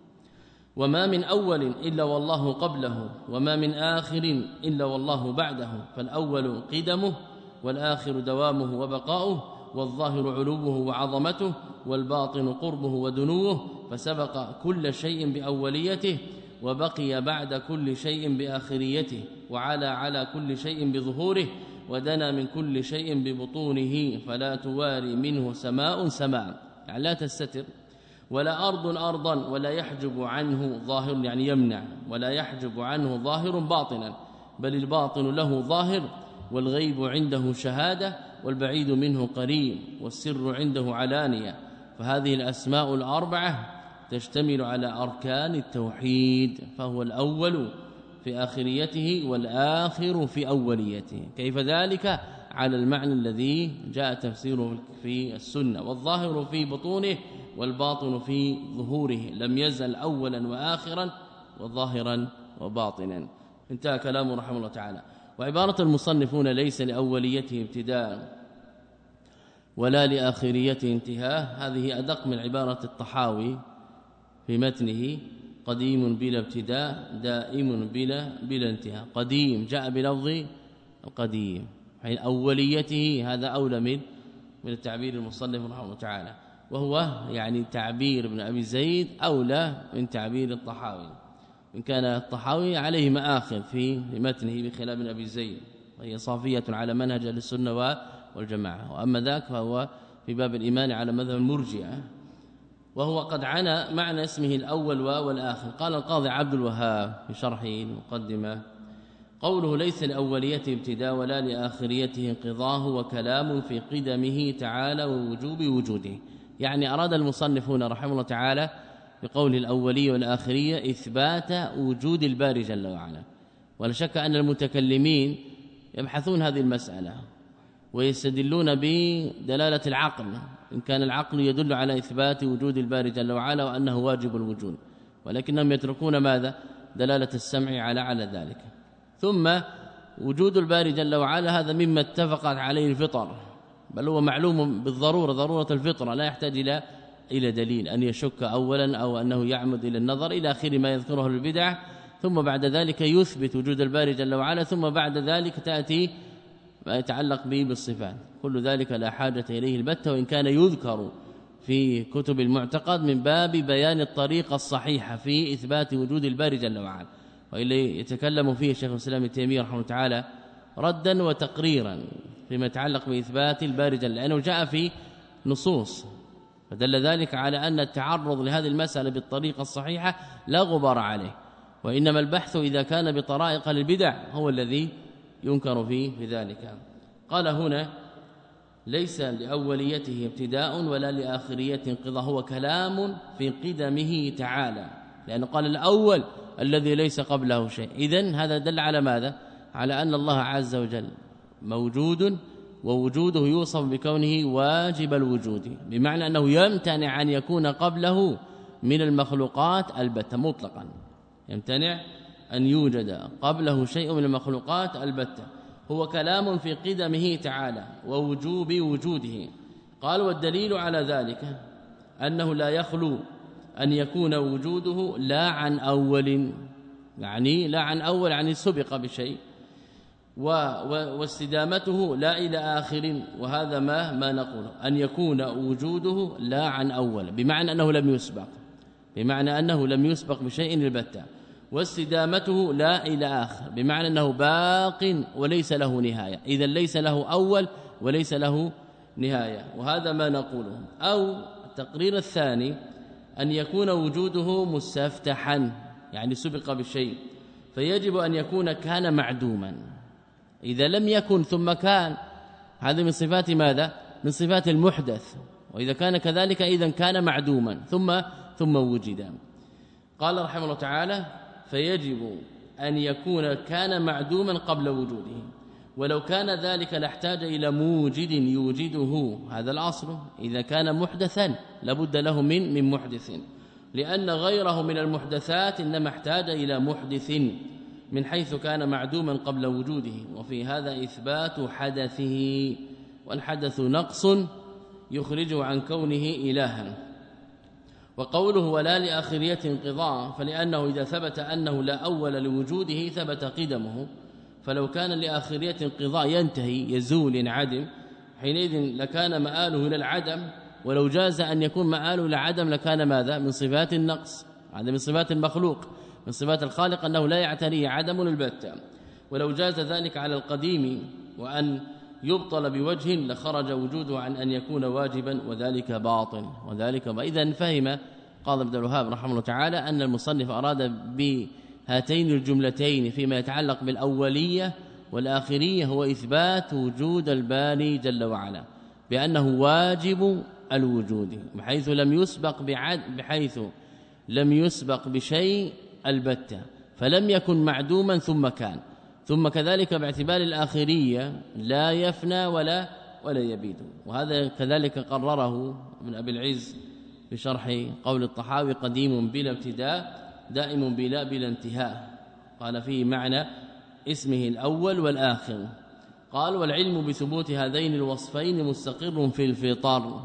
وما من أول إلا والله قبله، وما من آخر إلا والله بعده، فالأول قدمه، والآخر دوامه وبقاؤه، والظاهر علوه وعظمته، والباطن قربه ودنوه، فسبق كل شيء بأوليته، وبقي بعد كل شيء بآخريته، وعلى على كل شيء بظهوره، ودنا من كل شيء ببطونه، فلا تواري منه سماء سماء، يعني لا تستتر، ولا أرض أرضا، ولا يحجب عنه ظاهر يعني يمنع، ولا يحجب عنه ظاهر باطنا، بل الباطن له ظاهر، والغيب عنده شهادة، والبعيد منه قريب، والسر عنده علانية. فهذه الأسماء الأربعة تشتمل على أركان التوحيد، فهو الأول في آخريته والآخر في أوليته. كيف ذلك؟ على المعنى الذي جاء تفسيره في السنة، والظاهر في بطونه والباطن في ظهوره، لم يزل أولا وآخرا وظاهرا وباطنا. انتهى كلامه رحمه الله تعالى. وعبارة المصنفون ليس لأوليته ابتداء ولا لآخريته انتهاء، هذه أدق من عبارة الطحاوي في متنه: قديم بلا ابتداء، دائم بلا بلا انتهاء. قديم جاء بلفظ القديم، حين أوليته هذا أولى من من التعبير المصنف رحمه الله تعالى، وهو يعني تعبير ابن أبي زيد أولى من تعبير الطحاوي، إن كان الطحاوي عليه مآخذ في متنه بخلاف ابن أبي زيد، وهي صافية على منهج السنة والجماعة، وأما ذاك فهو في باب الإيمان على مذهب المرجئة، وهو قد عنى معنى اسمه الأول والآخر. قال القاضي عبد الوهاب في شرحه المقدمة: قوله ليس لأوليته ابتداء ولا لآخريته انقضاه، وكلام في قدمه تعالى ووجوب وجوده، يعني أراد المصنفون رحمه الله تعالى بقول الأولية والآخرية إثبات وجود الباري جل وعلا. ولا شك أن المتكلمين يبحثون هذه المسألة ويستدلون بدلالة العقل، إن كان العقل يدل على إثبات وجود الباري جل وعلا وأنه واجب الوجود، ولكنهم يتركون ماذا؟ دلالة السمع على على ذلك. ثم وجود الباري جل وعلا هذا مما اتفقت عليه الفطر، بل هو معلوم بالضرورة، ضرورة الفطرة، لا يحتاج إلى إلى دليل أن يشك أولا أو أنه يعمد إلى النظر إلى آخر ما يذكره البدع، ثم بعد ذلك يثبت وجود الباري جل وعلا، ثم بعد ذلك تأتي ما يتعلق به بالصفات. كل ذلك لا حاجة إليه البتة، وإن كان يذكر في كتب المعتقد من باب بيان الطريقة الصحيحة في إثبات وجود الباري جل وعلا، وإلا يتكلم فيه شيخ الإسلام ابن تيمية رحمه الله تعالى ردا وتقريرا فيما يتعلق بإثبات الباري جل، لأنه جاء في نصوص، فدل ذلك على أن التعرض لهذه المسألة بالطريقة الصحيحة لا غبار عليه، وإنما البحث إذا كان بطرائق للبدع هو الذي ينكر فيه في ذلك. قال هنا ليس لأوليته ابتداء ولا لآخريته انقضاء، هو كلام في قدمه تعالى، لأنه قال الأول الذي ليس قبله شيء. إذن هذا دل على ماذا؟ على أن الله عز وجل موجود، ووجوده يوصف بكونه واجب الوجود، بمعنى أنه يمتنع أن يكون قبله من المخلوقات البتة مطلقا، يمتنع أن يوجد قبله شيء من المخلوقات البتة. هو كلام في قدمه تعالى ووجوب وجوده. قال والدليل على ذلك أنه لا يخلو أن يكون وجوده لا عن أول، يعني لا عن أول يعني سبق بشيء، واستدامته لا إلى آخر، وهذا ما ما نقول أن يكون وجوده لا عن أول، بمعنى أنه لم يسبق، بمعنى أنه لم يسبق بشيء البتة، واستدامته لا إلى آخر، بمعنى أنه باق وليس له نهاية، إذا ليس له أول وليس له نهاية، وهذا ما نقوله. أو التقرير الثاني أن يكون وجوده مستفتحا، يعني سبق بشيء، فيجب أن يكون كان معدوما. إذا لم يكن ثم كان، هذا من صفات ماذا؟ من صفات المحدث، وإذا كان كذلك إذن كان معدوما ثم ثم وجد. قال رحمه الله تعالى فيجب أن يكون كان معدوما قبل وجوده، ولو كان ذلك لاحتاج إلى موجد يوجده، هذا الأصل. إذا كان محدثا لابد له من من محدث، لأن غيره من المحدثات إنما احتاج إلى محدث من حيث كان معدوما قبل وجوده، وفي هذا إثبات حدثه، والحدث نقص يخرجه عن كونه إلها. وقوله ولا لآخرية انقضاء، فلأنه إذا ثبت أنه لا أول لوجوده ثبت قدمه، فلو كان لآخرية انقضاء ينتهي يزول ينعدم، حينئذ لكان مآله إلى العدم، ولو جاز أن يكون مآله إلى العدم لكان ماذا؟ من صفات النقص، هذا من صفات المخلوق، من صفات الخالق أنه لا يعتريه عدم البتة. ولو جاز ذلك على القديم وأن يبطل بوجه لخرج وجوده عن أن يكون واجبا، وذلك باطل، وذلك إذن فهم قاضي عبد الوهاب رحمه الله تعالى أن المصنف أراد بهاتين الجملتين فيما يتعلق بالأولية والآخرية هو إثبات وجود الباري جل وعلا بأنه واجب الوجود، بحيث لم يسبق بعد بحيث لم يسبق بشيء البتة، فلم يكن معدوما ثم كان، ثم كذلك باعتبار الآخرية لا يفنى ولا ولا يبيد. وهذا كذلك قرره ابن أبي العز في شرح قول الطحاوي قديم بلا ابتداء دائم بلا بلا انتهاء، قال فيه معنى اسمه الأول والآخر. قال والعلم بثبوت هذين الوصفين مستقر في الفطر،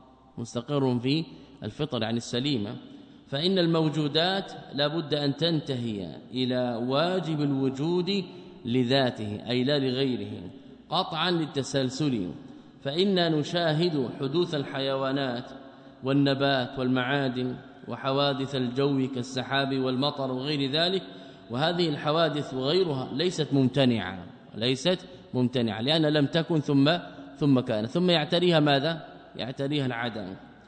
مستقر في الفطر يعني السليمة، فإن الموجودات لا بد أن تنتهي إلى واجب الوجود لذاته أي لا لغيره قطعا للتسلسل، فإننا نشاهد حدوث الحيوانات والنبات والمعادن وحوادث الجو كالسحاب والمطر وغير ذلك، وهذه الحوادث وغيرها ليست ممتنعة، ليست ممتنعة لأن لم تكن ثم ثم كان، ثم يعتريها ماذا؟ يعتريها العدم،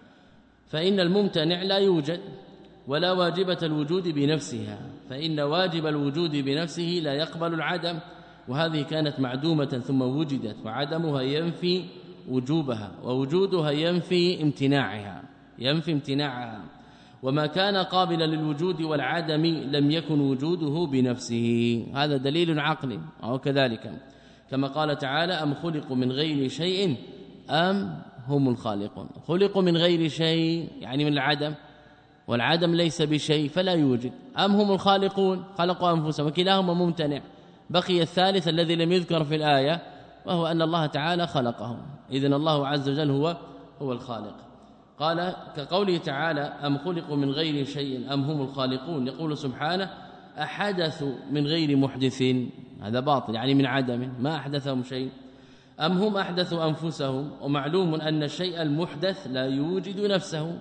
فإن الممتنع لا يوجد، ولا واجبة الوجود بنفسها، فإن واجب الوجود بنفسه لا يقبل العدم، وهذه كانت معدومة ثم وجدت، وعدمها ينفي وجوبها، ووجودها ينفي امتناعها ينفي امتناعها وما كان قابلا للوجود والعدم لم يكن وجوده بنفسه. هذا دليل عقلي، أو كذلك كما قال تعالى أم خلقوا من غير شيء أم هم الخالقون، خلقوا من غير شيء يعني من العدم، والعدم ليس بشيء فلا يوجد، أم هم الخالقون خلقوا أنفسهم، وكلاهما ممتنع. بقي الثالث الذي لم يذكر في الآية وهو أن الله تعالى خلقهم، إذن الله عز وجل هو هو الخالق. قال كقوله تعالى أم خلقوا من غير شيء أم هم الخالقون، يقول سبحانه أحدث من غير محدث، هذا باطل يعني من عدم ما أحدثهم شيء، أم هم أحدثوا أنفسهم، ومعلوم أن الشيء المحدث لا يوجد نفسه،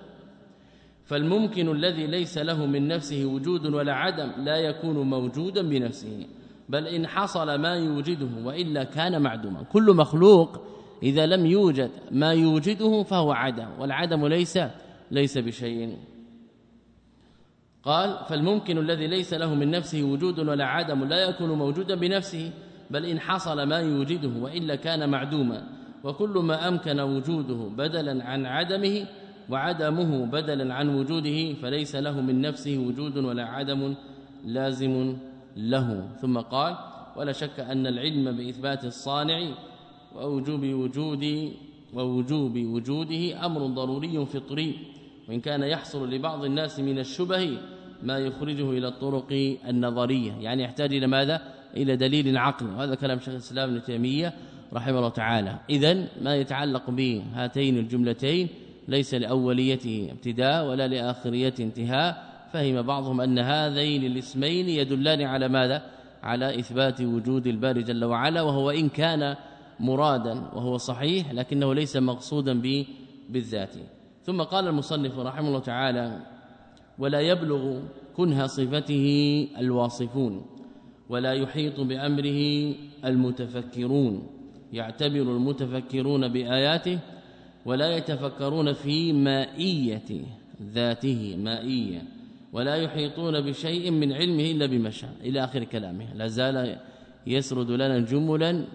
فالممكن الذي ليس له من نفسه وجود ولا عدم لا يكون موجودا بنفسه، بل إن حصل ما يوجده وإلا كان معدوما. كل مخلوق إذا لم يوجد ما يوجده فهو عدم، والعدم ليس ليس بشيء. قال فالممكن الذي ليس له من نفسه وجود ولا عدم لا يكون موجودا بنفسه، بل إن حصل ما يوجده وإلا كان معدوما، وكل ما أمكن وجوده بدلا عن عدمه وعدمه بدلا عن وجوده فليس له من نفسه وجود ولا عدم لازم له. ثم قال ولا شك أن العلم بإثبات الصانع ووجوب وجود ووجوب وجوده أمر ضروري فطري، وإن كان يحصل لبعض الناس من الشبه ما يخرجه إلى الطرق النظرية، يعني يحتاج إلى ماذا؟ إلى دليل عقلي، وهذا كلام شيخ الإسلام ابن تيمية رحمه الله تعالى. إذن ما يتعلق بهاتين الجملتين ليس لأوليته ابتداء ولا لآخرية انتهاء. فهم بعضهم أن هذين الاسمين يدلان على ماذا؟ على إثبات وجود الباري جل وعلا، وهو إن كان مرادا وهو صحيح لكنه ليس مقصودا به بالذات. ثم قال المصنف رحمه الله تعالى ولا يبلغ كنه صفته الواصفون ولا يحيط بأمره المتفكرون، يعتبر المتفكرون بآياته ولا يتفكرون في مائية ذاته مائية، ولا يحيطون بشيء من علمه إلا بما شاء إلى آخر كلامه. لا زال يسرد لنا جملا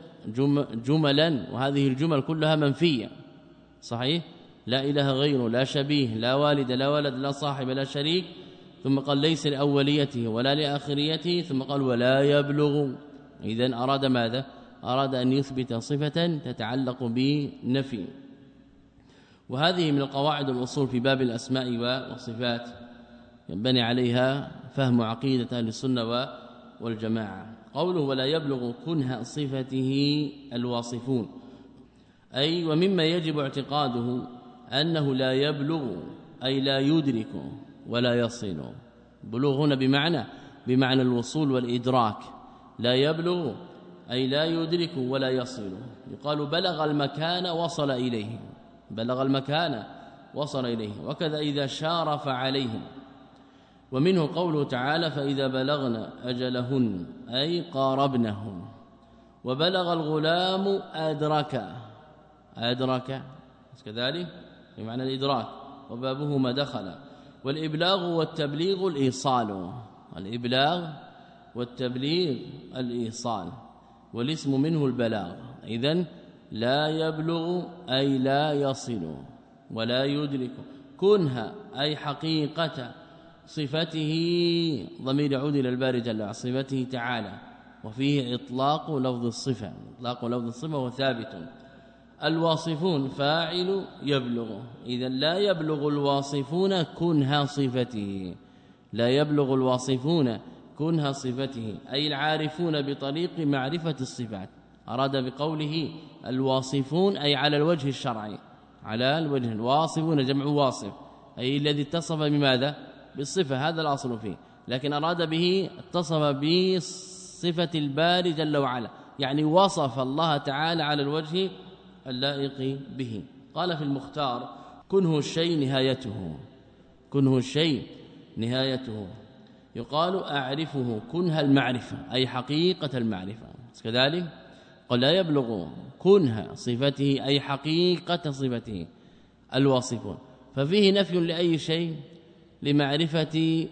جملا وهذه الجمل كلها منفية صحيح، لا إله غيره، لا شبيه، لا والد، لا ولد، لا صاحب، لا شريك. ثم قال ليس لأوليته ولا لآخريته، ثم قال ولا يبلغ. إذن أراد ماذا؟ أراد أن يثبت صفة تتعلق بنفي، وهذه من القواعد الأصول في باب الأسماء والصفات ينبني عليها فهم عقيدة أهل السنة والجماعة. قوله ولا يبلغ كنه صفته الواصفون، أي ومما يجب اعتقاده أنه لا يبلغ أي لا يدرك ولا يصل. بلوغ هنا بمعنى بمعنى الوصول والإدراك، لا يبلغ أي لا يدرك ولا يصل. يقال بلغ المكان وصل إليه، بلغ المكان وصل إليه، وكذا إذا شارف عليهم. ومنه قوله تعالى فإذا بلغن أجلهن أي قاربنهم. وبلغ الغلام أدرك أدرك كذلك بمعنى الإدراك، وبابه ما دخل. والإبلاغ والتبليغ الإيصال، الإبلاغ والتبليغ الإيصال، والاسم منه البلاغ. إذن لا يبلغ أي لا يصل ولا يدرك، كنها أي حقيقة صفته، ضمير يعود إلى الباري جل وعلا صفته تعالى، وفيه إطلاق لفظ الصفة، إطلاق لفظ الصفة وثابت. الواصفون فاعل يبلغ، إذا لا يبلغ الواصفون كنها صفته، لا يبلغ الواصفون كنها صفته أي العارفون بطريق معرفة الصفات. أراد بقوله الواصفون أي على الوجه الشرعي، على الوجه الواصفون جمع واصف أي الذي اتصف بماذا؟ بالصفة، هذا الأصل فيه، لكن أراد به اتصف بصفة الباري جل وعلا، يعني وصف الله تعالى على الوجه اللائق به. قال في المختار كنه الشيء نهايته، كنه الشيء نهايته. يقال أعرفه كنه المعرفة أي حقيقة المعرفة، كذلك قال لا يبلغ كنه صفته أي حقيقة صفته الواصفون. ففيه نفي لأي شيء؟ لمعرفة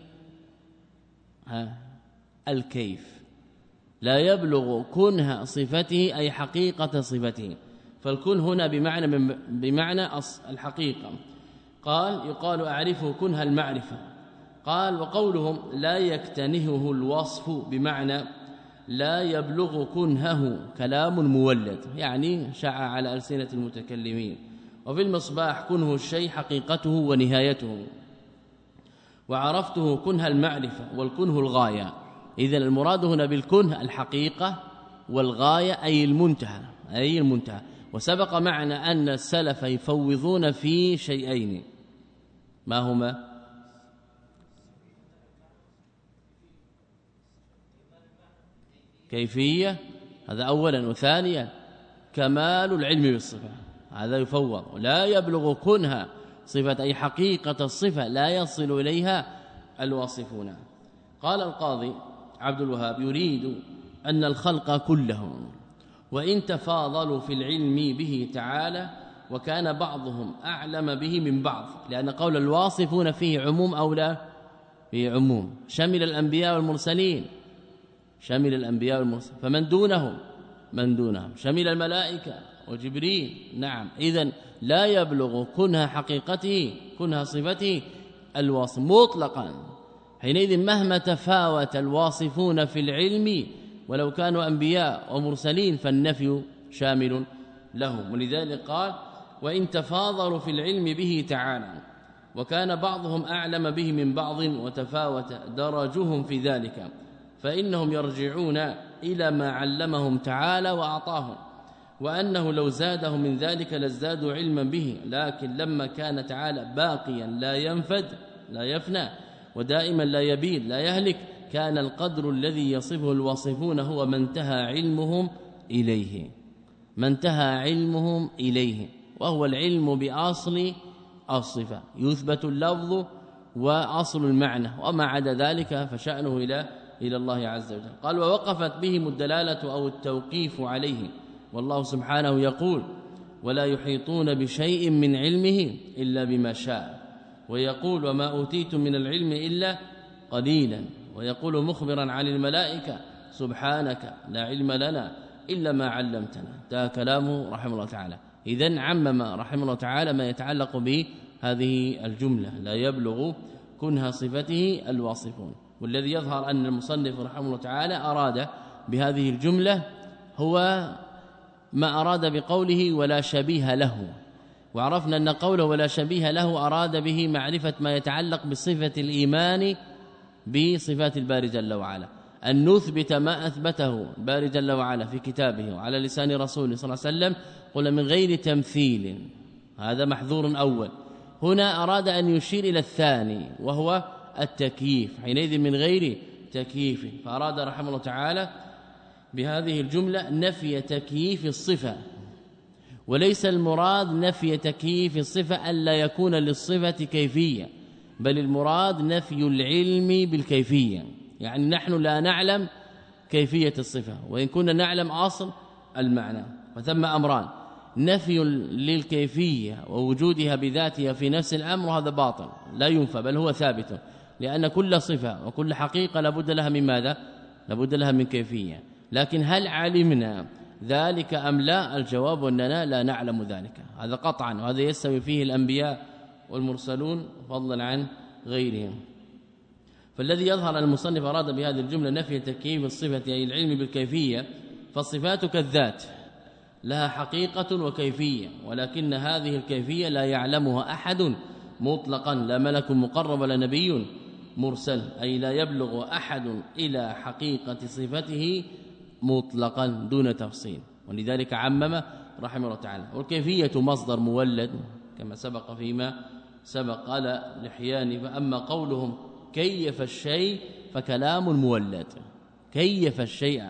الكيف. لا يبلغ كنه صفته أي حقيقة صفته، فالكن هنا بمعنى بمعنى الحقيقة. قال يقال أعرفه كنه المعرفة. قال وقولهم لا يكتنهه الوصف بمعنى لا يبلغ كنهه كلام مولد، يعني شاع على ألسنة المتكلمين. وفي المصباح كنه الشيء حقيقته ونهايته، وعرفته كنه المعرفة والكنه الغاية. إذن المراد هنا بالكنه الحقيقة، والغاية أي المنتهى أي المنتهى. وسبق معنا أن السلف يفوضون في شيئين، ما هما؟ كيفية، هذا أولا، وثانيا كمال العلم بالصفة، هذا يفوض. لا يبلغ كنها صفة أي حقيقة الصفة لا يصل إليها الواصفون. قال القاضي عبد الوهاب يريد أن الخلق كلهم وإن تفاضلوا في العلم به تعالى وكان بعضهم أعلم به من بعض، لأن قول الواصفون فيه عموم أو لا؟ فيه عموم، شمل الأنبياء والمرسلين، شمل الأنبياء والمرسلين، فمن دونهم من دونهم، شمل الملائكة وجبريل. نعم، إذن لا يبلغ كنها حقيقته كنها صفته الوصف مطلقا. حينئذ مهما تفاوت الواصفون في العلم ولو كانوا أنبياء ومرسلين فالنفي شامل لهم. ولذلك قال وإن تفاضلوا في العلم به تعالى وكان بعضهم أعلم به من بعض وتفاوت درجهم في ذلك فإنهم يرجعون إلى ما علمهم تعالى وأعطاهم، وأنه لو زادهم من ذلك لازدادوا علما به، لكن لما كان تعالى باقيا لا ينفد لا يفنى ودائما لا يبيد لا يهلك كان القدر الذي يصفه الواصفون هو ما انتهى علمهم إليه ما انتهى علمهم إليه وهو العلم بأصل الصفة، يثبت اللفظ وأصل المعنى، وما عدا ذلك فشأنه إلى إلى الله عز وجل. قال ووقفت بهم الدلالة أو التوقيف عليه، والله سبحانه يقول ولا يحيطون بشيء من علمه إلا بما شاء، ويقول وما أوتيتم من العلم إلا قليلا، ويقول مخبرا عن الملائكة سبحانك لا علم لنا إلا ما علمتنا. ده كلامه رحمه الله تعالى. إذن عمم رحمه الله تعالى ما يتعلق بهذه الجملة لا يبلغ كنها صفته الواصفون. والذي يظهر أن المصنف رحمه الله تعالى أراد بهذه الجملة هو ما أراد بقوله ولا شبيه له، وعرفنا أن قوله ولا شبيه له أراد به معرفة ما يتعلق بصفة الإيمان بصفات الباري جل وعلا، أن نثبت ما أثبته الباري جل وعلا في كتابه وعلى لسان رسوله صلى الله عليه وسلم قل من غير تمثيل، هذا محذور أول. هنا أراد أن يشير إلى الثاني وهو التكييف، حينئذ من غير تكييف، فأراد رحمه الله تعالى بهذه الجملة نفي تكييف الصفة، وليس المراد نفي تكييف الصفة ألا يكون للصفة كيفية، بل المراد نفي العلم بالكيفية، يعني نحن لا نعلم كيفية الصفة وإن كنا نعلم أصل المعنى، فثم أمران: نفي للكيفية ووجودها بذاتها في نفس الأمر، هذا باطل لا ينفى بل هو ثابت، لأن كل صفة وكل حقيقة لابد لها من ماذا؟ لابد لها من كيفية. لكن هل علمنا ذلك أم لا؟ الجواب أننا لا نعلم ذلك، هذا قطعا، وهذا يستوي فيه الأنبياء والمرسلون فضلا عن غيرهم. فالذي يظهر أن المصنف أراد بهذه الجملة نفي تكييف الصفة أي العلم بالكيفية، فالصفات كالذات لها حقيقة وكيفية، ولكن هذه الكيفية لا يعلمها أحد مطلقا، لا ملك مقرب ولا نبي مرسل، أي لا يبلغ أحد إلى حقيقة صفته مطلقا دون تفصيل، ولذلك عمم رحمه الله تعالى. والكيفية مصدر مولد كما سبق فيما سبق. قال لحياني فأما قولهم كيف الشيء فكلام مولد، كيف الشيء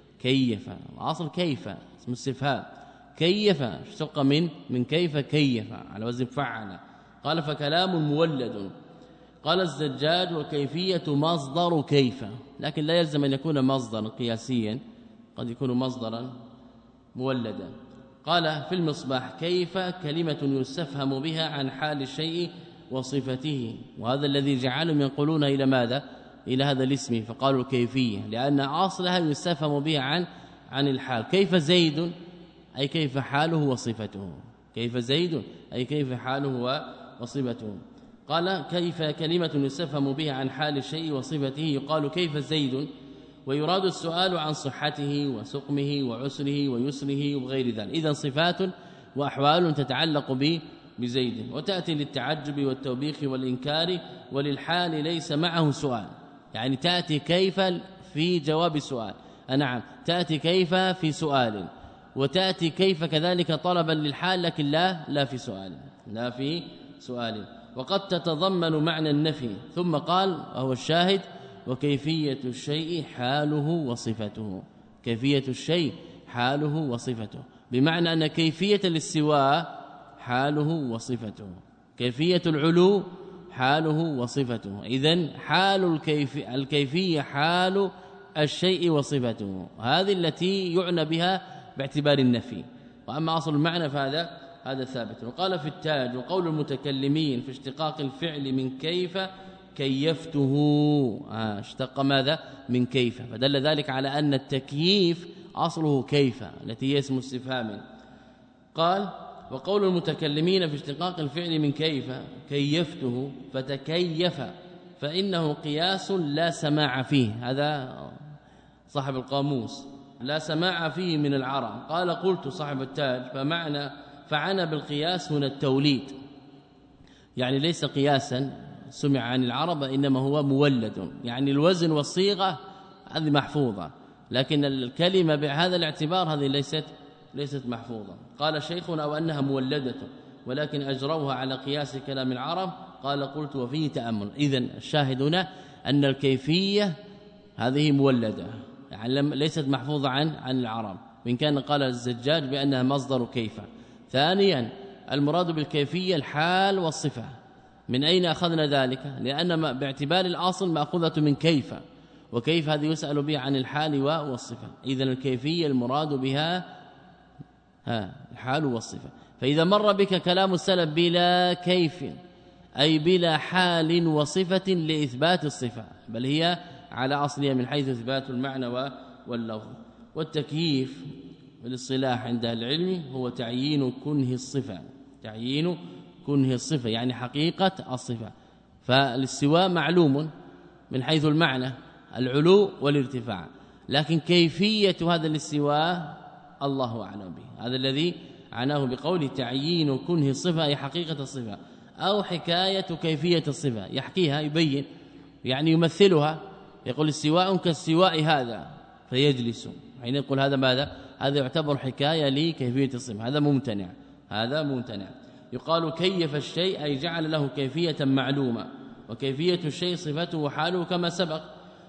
كيف الاصل كيف اسم استفهام، كيف اشتق من من كيف كيف على وزن فعل. قال فكلام مولد. قال الزجاج وكيفية مصدر كيف، لكن لا يلزم أن يكون مصدرا قياسيا، قد يكون مصدرا مولدا. قال في المصباح كيف كلمة يستفهم بها عن حال الشيء وصفته، وهذا الذي جعلهم ينقلون إلى ماذا؟ إلى هذا الاسم، فقالوا الكيفية لأن أصلها يستفهم بها عن عن الحال. كيف زيد أي كيف حاله وصفته، كيف زيد أي كيف حاله وصفته. قال كيف كلمة يستفهم بها عن حال الشيء وصفته، يقال كيف زيد، ويراد السؤال عن صحته وسقمه وعسره ويسره وغير ذلك. إذن صفات وأحوال تتعلق به بزيد، وتأتي للتعجب والتوبيخ والإنكار، وللحال ليس معه سؤال، يعني تأتي كيف في جواب السؤال، نعم تأتي كيف في سؤال، وتأتي كيف كذلك طلبا للحال، لكن لا لا في سؤال لا في سؤال وقد تتضمن معنى النفي. ثم قال وهو الشاهد وكيفية الشيء حاله وصفته، كيفية الشيء حاله وصفته، بمعنى أن كيفية الاستواء حاله وصفته، كيفية العلو حاله وصفته. إذن حال الكيف الكيفية حال الشيء وصفته، هذه التي يعنى بها باعتبار النفي، وأما أصل المعنى فهذا هذا ثابت. وقال في التاج وقول المتكلمين في اشتقاق الفعل من كيف كيفته، آه اشتق ماذا؟ من كيف، فدل ذلك على أن التكييف أصله كيف التي هي اسم استفهام. قال وقول المتكلمين في اشتقاق الفعل من كيف كيفته فتكيف فإنه قياس لا سماع فيه. هذا صاحب القاموس لا سماع فيه من العرب. قال قلت صاحب التاج فمعنى فعنى بالقياس هنا التوليد، يعني ليس قياسا سمع عن العرب إنما هو مولد، يعني الوزن والصيغة هذه محفوظة، لكن الكلمة بهذا الاعتبار هذه ليست ليست محفوظة. قال شيخنا وأنها مولدة ولكن أجروها على قياس كلام العرب. قال قلت وفيه تأمل. إذن الشاهد هنا أن الكيفية هذه مولدة، يعني ليست محفوظة عن عن العرب، وإن كان قال الزجاج بأنها مصدر كيف. ثانيا المراد بالكيفية الحال والصفة. من أين أخذنا ذلك؟ لأن باعتبار الأصل مأخوذة من كيف، وكيف هذه يسأل بها عن الحال والصفة. إذن الكيفية المراد بها ها الحال والصفة. فإذا مر بك كلام السلف بلا كيف أي بلا حال وصفة لإثبات الصفة، بل هي على أصلها من حيث إثبات المعنى واللفظ. والتكييف بالاصطلاح عند العلم هو تعيين كنه الصفة، تعيين كنه الصفة يعني حقيقة الصفة. فالاستواء معلوم من حيث المعنى العلو والارتفاع، لكن كيفية هذا الاستواء الله أعلم به. هذا الذي عناه بقول تعيين كنه الصفة أي حقيقة الصفة، أو حكاية كيفية الصفة يحكيها يبين يعني يمثلها، يقول استواء كاستواء هذا فيجلس، حين يقول هذا ماذا؟ هذا يعتبر حكاية لكيفية الصفة، هذا ممتنع، هذا ممتنع. يقال كيف الشيء أي جعل له كيفية معلومة، وكيفية الشيء صفته وحاله كما سبق.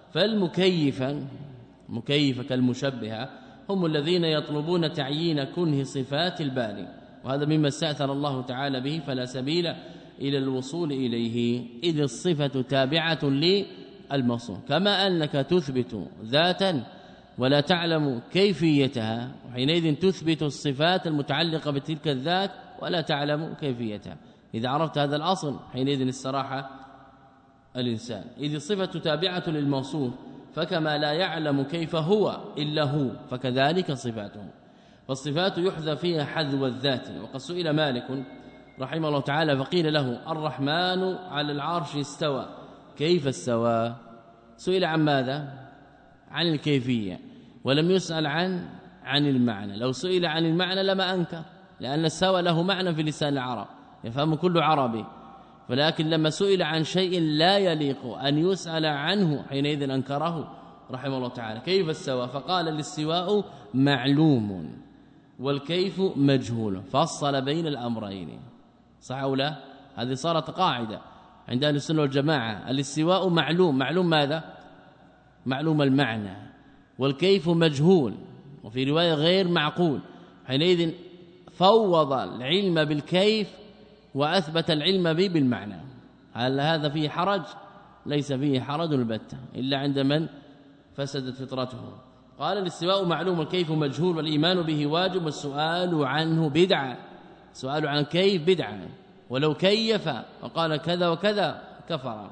فالمكيفا مكيف كالمشبهة هم الذين يطلبون تعيين كنه صفات الباري، وهذا مما استأثر الله تعالى به، فلا سبيل إلى الوصول إليه إذ الصفة تابعة للموصوف. كما أنك تثبت ذاتا ولا تعلم كيفيتها، وحينئذ تثبت الصفات المتعلقة بتلك الذات ولا تعلم كيفيتها. إذا عرفت هذا الأصل حينئذ استراح الإنسان، إذ الصفة تابعة للموصوف، فكما لا يعلم كيف هو إلا هو فكذلك صفاته. فالصفات يحذف فيها حذو الذات. وقد سئل مالك رحمه الله تعالى فقيل له الرحمن على العرش استوى، كيف استوى؟ سئل عن ماذا؟ عن الكيفية، ولم يسأل عن عن المعنى. لو سئل عن المعنى لما أنكر، لأن استوى له معنى في لسان العرب يفهم كل عربي، ولكن لما سئل عن شيء لا يليق أن يسأل عنه حينئذ أنكره رحمه الله تعالى. كيف استوى؟ فقال الاستواء معلوم والكيف مجهول، فصل بين الأمرين. صح أو لا؟ هذه صارت قاعدة عند أهل السنة والجماعة، الاستواء معلوم، معلوم ماذا؟ معلوم المعنى، والكيف مجهول، وفي رواية غير معقول. حينئذ فوض العلم بالكيف وأثبت العلم به بالمعنى. هل هذا فيه حرج؟ ليس فيه حرج البتة إلا عند من فسدت فطرته. قال الاستواء معلوم والكيف مجهول والإيمان به واجب والسؤال عنه بدعة. سؤال عن كيف بدعة، ولو كيف وقال كذا وكذا كفر.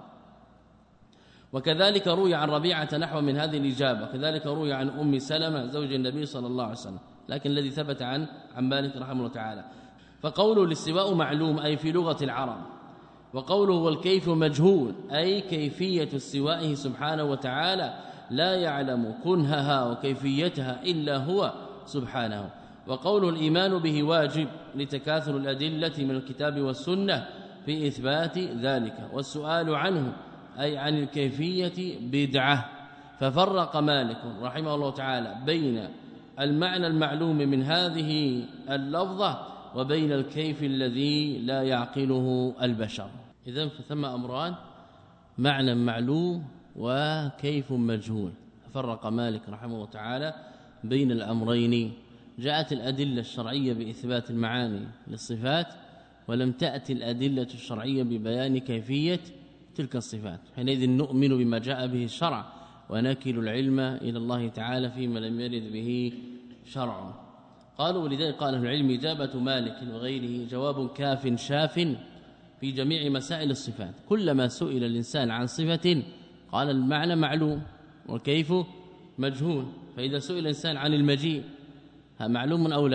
وكذلك روي عن ربيعة نحو من هذه الإجابة، كذلك روي عن أم سلمة زوج النبي صلى الله عليه وسلم، لكن الذي ثبت عن عن مالك رحمه الله تعالى. فقوله الاستواء معلوم أي في لغة العرب، وقوله والكيف مجهول أي كيفية استوائه سبحانه وتعالى لا يعلم كنهها وكيفيتها إلا هو سبحانه. وقوله الإيمان به واجب لتكاثر الأدلة من الكتاب والسنة في إثبات ذلك، والسؤال عنه أي عن الكيفية بدعة. ففرق مالك رحمه الله تعالى بين المعنى المعلوم من هذه اللفظة وبين الكيف الذي لا يعقله البشر. إذن فثم أمران، معنى معلوم وكيف مجهول. فرق مالك رحمه الله تعالى بين الأمرين. جاءت الأدلة الشرعية بإثبات المعاني للصفات، ولم تأتي الأدلة الشرعية ببيان كيفية تلك الصفات. حينئذ نؤمن بما جاء به الشرع ونكل العلم إلى الله تعالى فيما لم يرد به شرع. قالوا ولذلك قال أهل العلم إجابة مالك وغيره جواب كاف شاف في جميع مسائل الصفات. كلما سئل الإنسان عن صفة قال المعنى معلوم والكيف مجهول. فإذا سئل الإنسان عن المجيء معلوم أو لا؟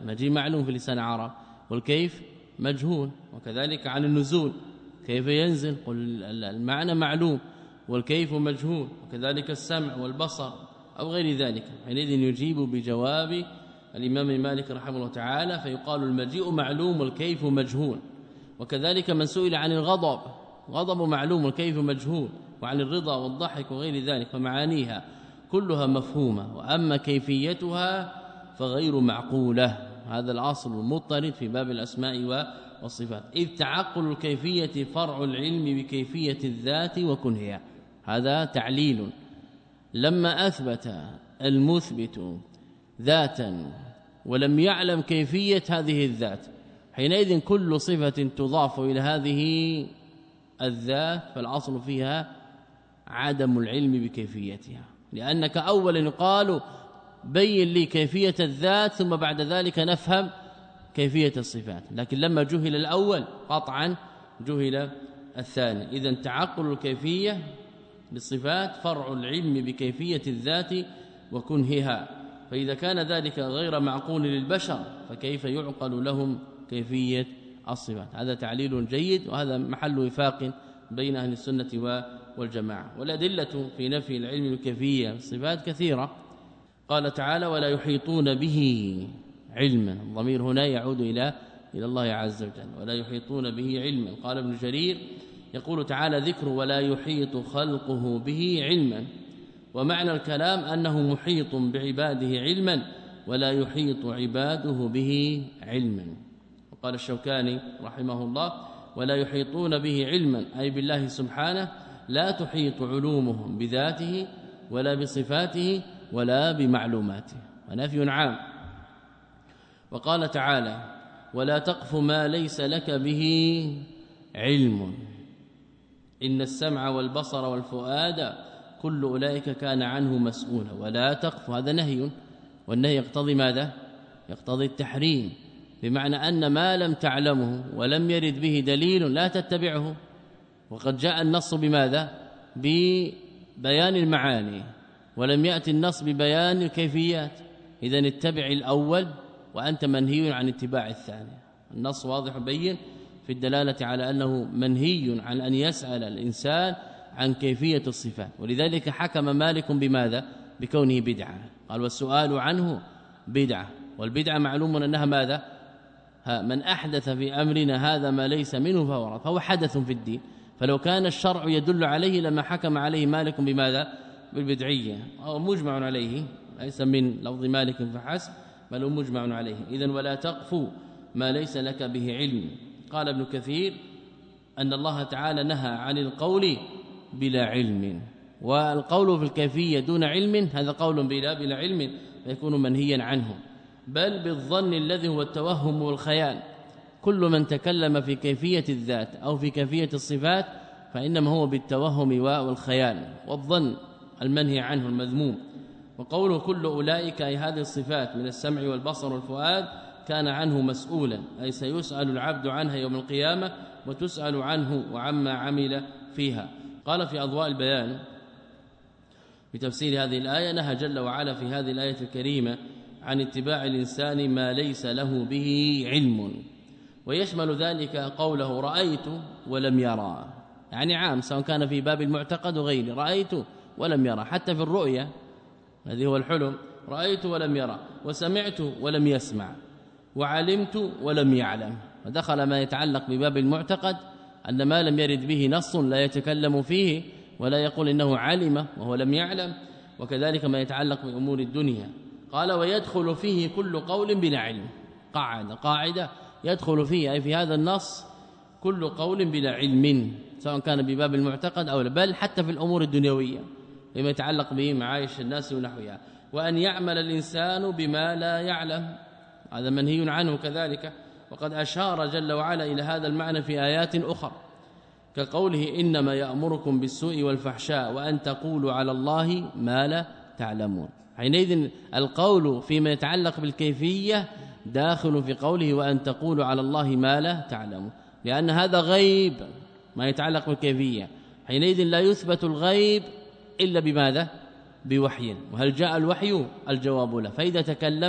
المجيء معلوم في لسان العرب والكيف مجهول. وكذلك عن النزول كيف ينزل قل المعنى معلوم والكيف مجهول. وكذلك السمع والبصر أو غير ذلك حينئذ يجيب بجواب الإمام مالك رحمه الله تعالى فيقال المجيء معلوم والكيف مجهول. وكذلك من سئل عن الغضب غضب معلوم والكيف مجهول، وعن الرضا والضحك وغير ذلك فمعانيها كلها مفهومة، وأما كيفيتها فغير معقولة. هذا الأصل المضطرد في باب الأسماء والصفات، إذ تعقل الكيفية فرع العلم بكيفية الذات وكنهها. هذا تعليل. لما أثبت المثبت ذاتا ولم يعلم كيفية هذه الذات حينئذ كل صفة تضاف إلى هذه الذات فالأصل فيها عدم العلم بكيفيتها، لأنك أولا يقال بين لي كيفية الذات ثم بعد ذلك نفهم كيفية الصفات، لكن لما جهل الأول قطعا جهل الثاني. إذن تعقل الكيفية بالصفات فرع العلم بكيفية الذات وكنهها، فإذا كان ذلك غير معقول للبشر فكيف يعقل لهم كيفية الصفات؟ هذا تعليل جيد، وهذا محل وفاق بين أهل السنة والجماعة. والأدلة في نفي العلم الكيفية الصفات كثيرة. قال تعالى ولا يحيطون به علما، الضمير هنا يعود إلى إلى الله عز وجل، ولا يحيطون به علما. قال ابن جرير يقول تعالى ذكر ولا يحيط خلقه به علما، ومعنى الكلام أنه محيط بعباده علما ولا يحيط عباده به علما. وقال الشوكاني رحمه الله ولا يحيطون به علما أي بالله سبحانه لا تحيط علومهم بذاته ولا بصفاته ولا بمعلوماته، ونفي عام. وقال تعالى ولا تقف ما ليس لك به علم إن السمع والبصر والفؤاد كل أولئك كان عنه مسؤولا. ولا تقف هذا نهي، والنهي يقتضي ماذا؟ يقتضي التحريم، بمعنى أن ما لم تعلمه ولم يرد به دليل لا تتبعه. وقد جاء النص بماذا؟ ببيان المعاني، ولم يأتي النص ببيان الكيفيات. إذن اتبع الأول وأنت منهي عن اتباع الثاني. النص واضح بين في الدلالة على أنه منهي عن أن يسأل الإنسان عن كيفية الصفات، ولذلك حكم مالك بماذا؟ بكونه بدعة. قال والسؤال عنه بدعة، والبدعة معلوم أنها ماذا؟ ها من أحدث في أمرنا هذا ما ليس منه فهو رد، فهو حدث في الدين. فلو كان الشرع يدل عليه لما حكم عليه مالك بماذا؟ بالبدعية، أو مجمع عليه، ليس من لفظ مالك فحسب بل هو مجمع عليه. إذن ولا تقف ما ليس لك به علم. قال ابن كثير أن الله تعالى نهى عن القول بلا علم، والقول في الكيفية دون علم هذا قول بلا بلا علم فيكون منهيا عنه، بل بالظن الذي هو التوهم والخيال. كل من تكلم في كيفية الذات أو في كيفية الصفات فإنما هو بالتوهم والخيال والظن المنهي عنه المذموم. وقوله كل أولئك أي هذه الصفات من السمع والبصر والفؤاد كان عنه مسؤولا، أي سيسأل العبد عنها يوم القيامة وتسأل عنه وعما عمل فيها. قال في أضواء البيان في تفسير هذه الآية نهى جل وعلا في هذه الآية الكريمة عن اتباع الإنسان ما ليس له به علم، ويشمل ذلك قوله رأيت ولم يرى، يعني عام سواء كان في باب المعتقد وغيره. رأيت ولم يرى حتى في الرؤية الذي هو الحلم، رأيت ولم يرى، وسمعت ولم يسمع، وعلمت ولم يعلم. ودخل ما يتعلق بباب المعتقد أن ما لم يرد به نص لا يتكلم فيه ولا يقول إنه علم وهو لم يعلم، وكذلك ما يتعلق بأمور الدنيا. قال ويدخل فيه كل قول بلا علم. قاعدة قاعدة يدخل فيه أي في هذا النص كل قول بلا علم، سواء كان بباب المعتقد أو لا، بل حتى في الأمور الدنيوية بما يتعلق به معايش الناس ونحوها. وأن يعمل الإنسان بما لا يعلم هذا منهي عنه كذلك. وقد أشار جل وعلا إلى هذا المعنى في آيات أخرى كقوله إنما يأمركم بالسوء والفحشاء وأن تقولوا على الله ما لا تعلمون. حينئذ القول فيما يتعلق بالكيفية داخل في قوله وأن تقولوا على الله ما لا تعلمون، لأن هذا غيب ما يتعلق بالكيفية. حينئذ لا يثبت الغيب إلا بماذا؟ بوحي. وهل جاء الوحي؟ الجواب لا. فإذا تكلم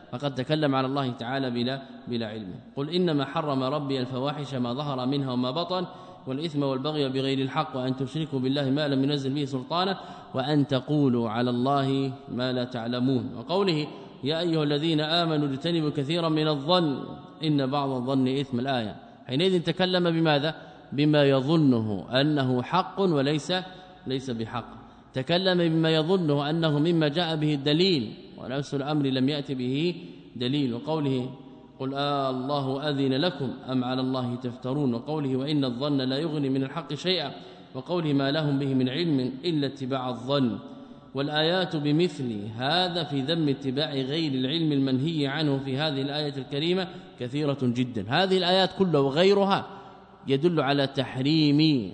فقد تكلم على الله تعالى بلا بلا علم. قل إنما حرم ربي الفواحش ما ظهر منها وما بطن والإثم والبغي بغير الحق وأن تشركوا بالله ما لم ينزل به سلطانا وأن تقولوا على الله ما لا تعلمون. وقوله يا أيها الذين آمنوا اجتنبوا كثيرا من الظن إن بعض الظن إثم. الآية حينئذ تكلم بماذا؟ بما يظنه أنه حق وليس ليس بحق. تكلم بما يظنه أنه مما جاء به الدليل ونفس الأمر لم يأتي به دليل. وقوله قل آه الله أذن لكم أم على الله تفترون. وقوله وإن الظن لا يغني من الحق شيئا. وقوله ما لهم به من علم إلا اتباع الظن. والآيات بمثل هذا في ذم اتباع غير العلم المنهي عنه في هذه الآية الكريمة كثيرة جدا. هذه الآيات كلها وغيرها يدل على تحريم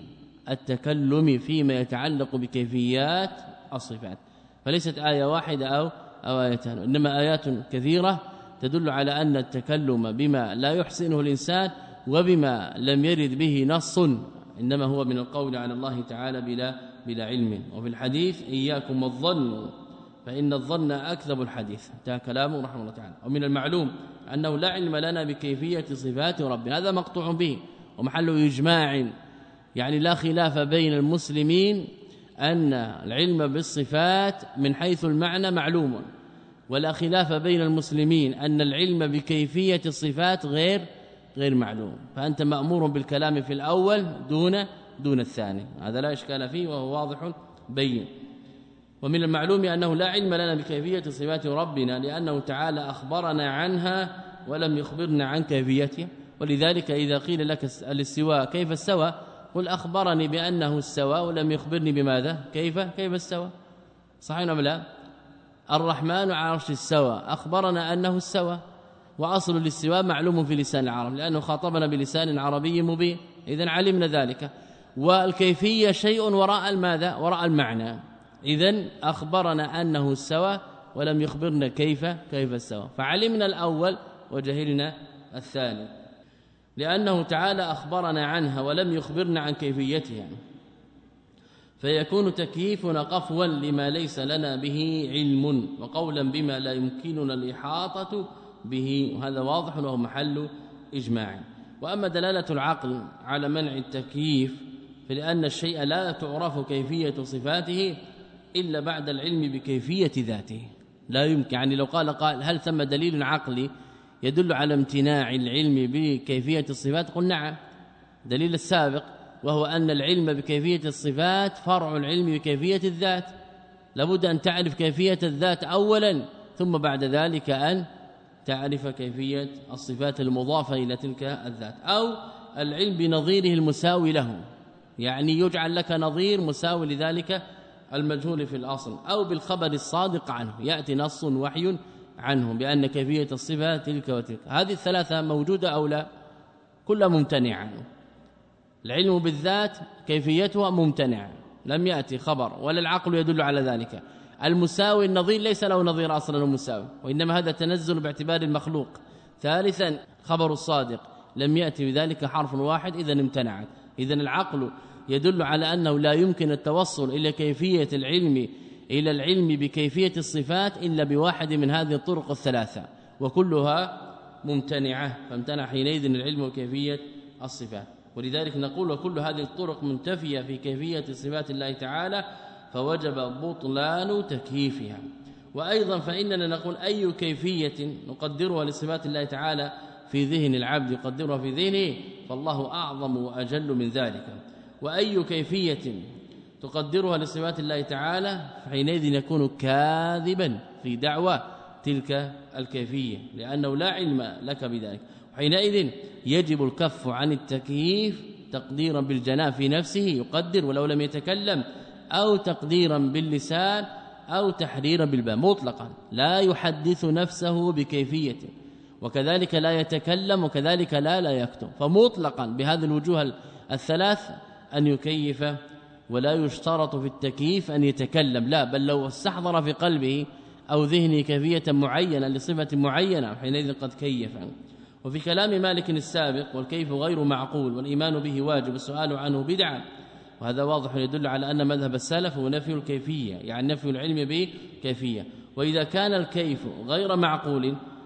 التكلم فيما يتعلق بكيفيات الصفات، فليست آية واحدة أو أو آيتان، إنما آيات كثيرة تدل على أن التكلم بما لا يحسنه الإنسان وبما لم يرد به نص إنما هو من القول على الله تعالى بلا بلا علم. وفي الحديث إياكم والظن فإن الظن أكذب الحديث، انتهى كلامه رحمه الله تعالى. ومن المعلوم أنه لا علم لنا بكيفية صفات ربنا، هذا مقطوع به ومحل إجماع، يعني لا خلاف بين المسلمين أن العلم بالصفات من حيث المعنى معلوم، ولا خلاف بين المسلمين أن العلم بكيفية الصفات غير غير معلوم. فأنت مأمور بالكلام في الأول دون دون الثاني، هذا لا إشكال فيه وهو واضح بين. ومن المعلوم أنه لا علم لنا بكيفية صفات ربنا لأنه تعالى أخبرنا عنها ولم يخبرنا عن كيفيتها. ولذلك إذا قيل لك الاستواء كيف استوى قل أخبرني بأنه استوى ولم يخبرني بماذا كيف كيف استوى، صحيح أم لا؟ الرحمن على عرش استوى أخبرنا أنه استوى، وأصل الاستواء معلوم في لسان العرب لأنه خاطبنا بلسان عربي مبين، إذن علمنا ذلك. والكيفية شيء وراء الماذا؟ وراء المعنى. إذن أخبرنا أنه استوى ولم يخبرنا كيف كيف استوى، فعلمنا الأول وجهلنا الثاني، لأنه تعالى أخبرنا عنها ولم يخبرنا عن كيفيتها، فيكون تكييفنا قفوا لما ليس لنا به علم وقولا بما لا يمكننا الإحاطة به، وهذا واضح وهو محل إجماع. وأما دلالة العقل على منع التكييف فلأن الشيء لا تعرف كيفية صفاته إلا بعد العلم بكيفية ذاته، لا يمكن. يعني لو قال قال هل ثم دليل عقلي يدل على امتناع العلم بكيفية الصفات؟ قل نعم، دليل السابق وهو أن العلم بكيفية الصفات فرع العلم بكيفية الذات، لابد أن تعرف كيفية الذات أولا ثم بعد ذلك أن تعرف كيفية الصفات المضافة إلى تلك الذات، أو العلم بنظيره المساوي له، يعني يجعل لك نظير مساوي لذلك المجهول في الأصل، أو بالخبر الصادق عنه يأتي نص وحي عنه بأن كيفية الصفة تلك وتلك. هذه الثلاثة موجودة أو لا؟ كلها ممتنعة. العلم بالذات كيفيتها ممتنعة، لم يأتي خبر ولا العقل يدل على ذلك. المساوي النظير ليس له نظير أصلا ومساوي، وإنما هذا تنزل باعتبار المخلوق. ثالثا خبر الصادق لم يأتي بذلك حرف واحد إذن امتنعت. إذن العقل يدل على أنه لا يمكن التوصل إلى كيفية العلم إلى العلم بكيفية الصفات إلا بواحد من هذه الطرق الثلاثة، وكلها ممتنعة، فامتنع حينئذ العلم بكيفية الصفات. ولذلك نقول وكل هذه الطرق منتفية في كيفية صفات الله تعالى، فوجب بطلان تكييفها. وأيضا فإننا نقول أي كيفية نقدرها لصفات الله تعالى في ذهن العبد يقدرها في ذهنه فالله أعظم وأجل من ذلك، وأي كيفية تقدرها لصفات الله تعالى فحينئذ يكون كاذبا في دعوى تلك الكيفية لأنه لا علم لك بذلك. حينئذ يجب الكف عن التكييف تقديرا بالجنان في نفسه يقدر ولو لم يتكلم، أو تقديرا باللسان، أو تحريرا بالباء مطلقا، لا يحدث نفسه بكيفية، وكذلك لا يتكلم، وكذلك لا لا يكتب، فمطلقا بهذه الوجوه الثلاث أن يكيف، ولا يشترط في التكييف أن يتكلم، لا، بل لو استحضر في قلبه أو ذهنه كيفية معينة لصفة معينة حينئذ قد كيف. وفي كلام مالك السابق والكيف غير معقول والإيمان به واجب السؤال عنه بدعة، وهذا واضح يدل على أن مذهب السلف هو نفي الكيفية، يعني نفي العلم بكيفية. وإذا كان الكيف غير معقول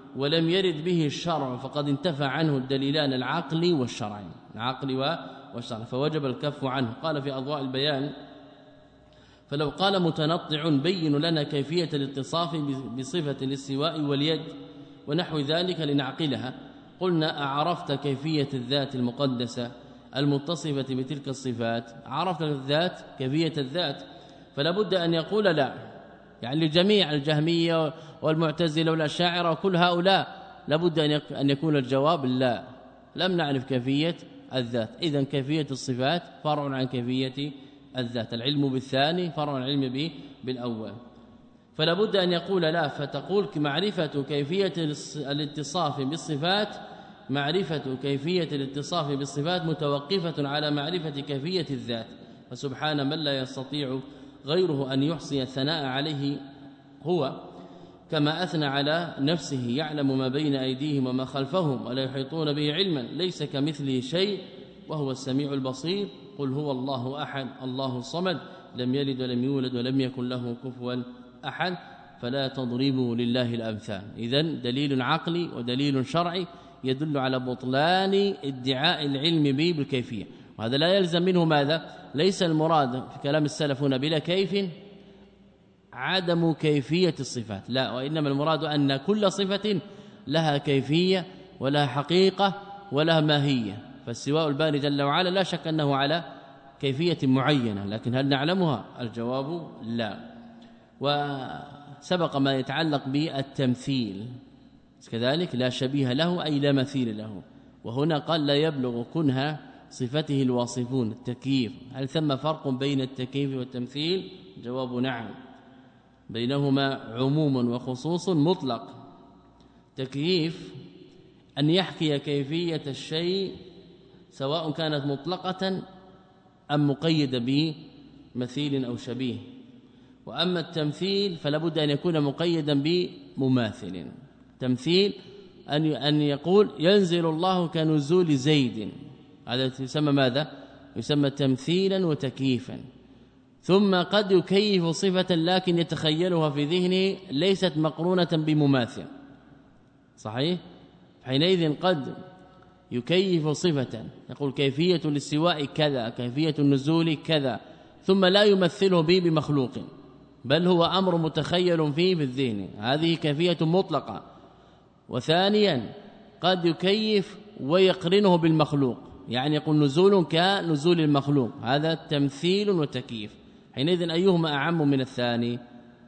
ولم يرد به الشرع فقد انتفى عنه الدليلان العقلي والشرعي العقل والشرع فوجب الكف عنه. قال في أضواء البيان فلو قال متنطع بين لنا كيفية الاتصاف بصفة الاستواء واليد ونحو ذلك لنعقلها قلنا أعرفت كيفية الذات المقدسة المتصفة بتلك الصفات عرفت الذات كيفية الذات فلا بد أن يقول لا يعني لجميع الجهمية والمعتزلة والأشاعرة وكل هؤلاء لابد أن يكون الجواب لا لم نعرف كيفية الذات إذن كيفية الصفات فرع عن كيفية الذات العلم بالثاني فرع عن العلم به بالأول فلا بد أن يقول لا فتقول معرفة كيفية الاتصاف بالصفات معرفة كيفية الاتصاف بالصفات متوقفة على معرفة كيفية الذات فسبحان من لا يستطيع غيره أن يحصي الثناء عليه هو كما أثنى على نفسه يعلم ما بين أيديهم وما خلفهم ولا يحيطون به علما ليس كمثله شيء وهو السميع البصير قل هو الله أحد الله الصمد لم يلد ولم يولد ولم يكن له كفوا أحد فلا تضربوا لله الأمثال إذن دليل عقلي ودليل شرعي يدل على بطلان ادعاء العلم به بالكيفية وهذا لا يلزم منه ماذا ليس المراد في كلام السلف هنا بلا كيف عدم كيفية الصفات لا وإنما المراد أن كل صفة لها كيفية ولها حقيقة ولها ماهية فالسواء الباري جل وعلا لا شك أنه على كيفية معينة لكن هل نعلمها الجواب لا وسبق ما يتعلق بالتمثيل كذلك لا شبيه له أي لا مثيل له وهنا قال لا يبلغ كنها صفته الواصفون التكييف هل ثم فرق بين التكييف والتمثيل جواب نعم بينهما عموم وخصوص مطلق تكييف أن يحكي كيفية الشيء سواء كانت مطلقة أم مقيدة بمثيل أو شبيه وأما التمثيل فلا بد أن يكون مقيدا بمماثل تمثيل أن أن يقول ينزل الله كنزول زيد هذا يسمى ماذا يسمى تمثيلا وتكييفا ثم قد يكيف صفة لكن يتخيلها في ذهنه ليست مقرونة بمماثل صحيح حينئذ قد يكيف صفة يقول كيفية الاستواء كذا كيفية النزول كذا ثم لا يمثله به بمخلوق بل هو أمر متخيل فيه في الذهن هذه كيفية مطلقة وثانيا قد يكيف ويقرنه بالمخلوق يعني يقول نزول كنزول المخلوق هذا تمثيل وتكييف حينئذ أيهما أعم من الثاني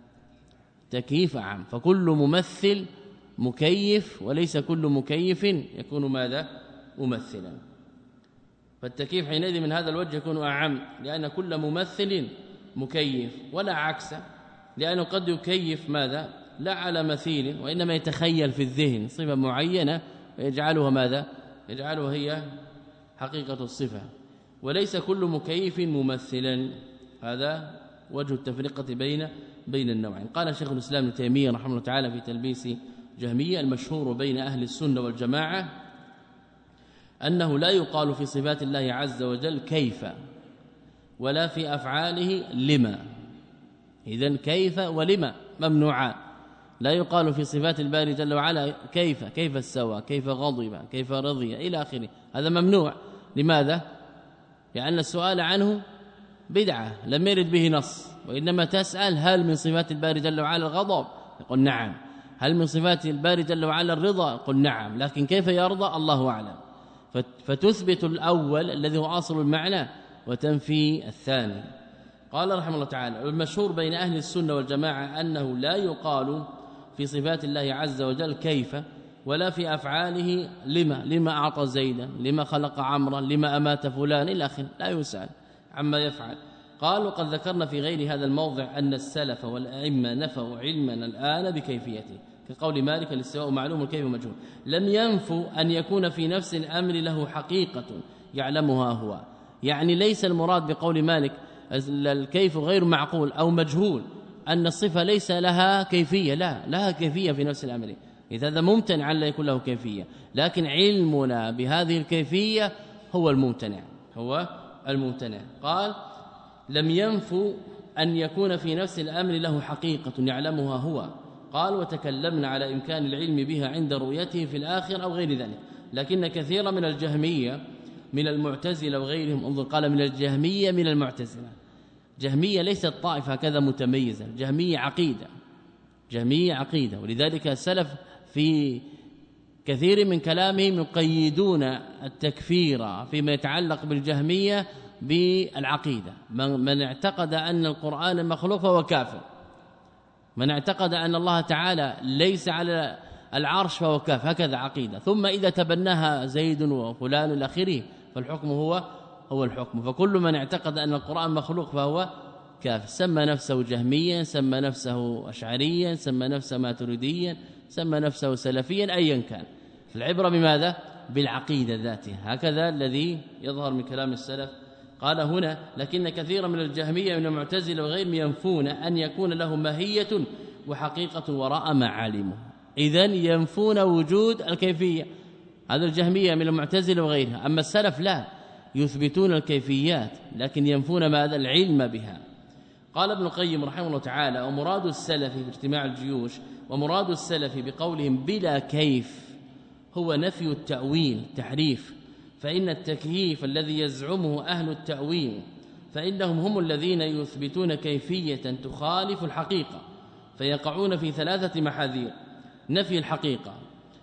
تكييف أعم فكل ممثل مكيف وليس كل مكيف يكون ماذا ممثلا فالتكييف حينئذ من هذا الوجه يكون أعم لأن كل ممثل مكيف ولا عكس لأنه قد يكيف ماذا لا على مثيل وإنما يتخيل في الذهن صفة معينة ويجعلها ماذا يجعلها هي حقيقة الصفة وليس كل مكيف ممثلا هذا وجه التفرقة بين بين النوعين قال شيخ الإسلام ابن تيمية رحمه الله تعالى في تلبيس جهمية المشهور بين أهل السنة والجماعة أنه لا يقال في صفات الله عز وجل كيف ولا في أفعاله لما إذن كيف ولما ممنوعان لا يقال في صفات الباري جل وعلا كيف كيف استوى كيف غضب كيف رضي إلى آخره هذا ممنوع لماذا؟ لأن السؤال عنه بدعة لم يرد به نص وإنما تسأل هل من صفات الباري جل وعلا الغضب يقول نعم هل من صفات الباري جل وعلا الرضا يقول نعم لكن كيف يرضى الله أعلم فتثبت الأول الذي هو أصل المعنى وتنفي الثاني قال رحمه الله تعالى المشهور بين أهل السنة والجماعة أنه لا يقال في صفات الله عز وجل كيف ولا في أفعاله لما لما أعطى زيدا لما خلق عمرا لما أمات فلان إلى آخره لا يسأل عما يفعل قال وقد ذكرنا في غير هذا الموضع أن السلف والأئمة نفوا علمنا الآن بكيفيته كقول مالك الاستواء معلوم كيف مجهول لم ينفوا أن يكون في نفس الأمر له حقيقة يعلمها هو يعني ليس المراد بقول مالك الكيف غير معقول أو مجهول أن الصفة ليس لها كيفية لا لها كيفية في نفس الأمر إذا هذا ممتنع لا يكون له كيفية لكن علمنا بهذه الكيفية هو الممتنع هو الممتنع قال لم ينفوا أن يكون في نفس الأمر له حقيقة يعلمها هو قال وتكلمنا على إمكان العلم بها عند رؤيته في الآخر أو غير ذلك. لكن كثيرا من الجهمية من المعتزلة وغيرهم، انظر قال من الجهمية من المعتزلة، جهمية ليست طائفة هكذا متميزة، جهمية عقيدة، جهمية عقيدة. ولذلك السلف في كثير من كلامهم يقيدون التكفير فيما يتعلق بالجهمية بالعقيدة. من اعتقد أن القرآن مخلوق فهو كافر، من اعتقد أن الله تعالى ليس على العرش فهو كافر، هكذا عقيدة. ثم إذا تبناها زيد وفلان الأخير فالحكم هو هو الحكم. فكل من اعتقد أن القرآن مخلوق فهو كافر، سمى نفسه جهميا، سمى نفسه أشعريا، سمى نفسه ماتريديا، سمى نفسه سلفيا، أيا كان. العبرة بماذا؟ بالعقيدة ذاتها، هكذا الذي يظهر من كلام السلف. قال هنا لكن كثيرا من الجهمية من المعتزلة وغيرهم ينفون أن يكون له ماهية وحقيقة وراء ما علموا، إذن ينفون وجود الكيفية. هذا الجهمية من المعتزلة وغيرها. أما السلف لا، يثبتون الكيفيات لكن ينفون ماذا؟ العلم بها. قال ابن القيم رحمه الله تعالى ومراد السلف في اجتماع الجيوش ومراد السلف بقولهم بلا كيف هو نفي التأويل تحريف، فإن التكييف الذي يزعمه أهل التأويل فإنهم هم الذين يثبتون كيفية تخالف الحقيقة، فيقعون في ثلاثة محاذير: نفي الحقيقة،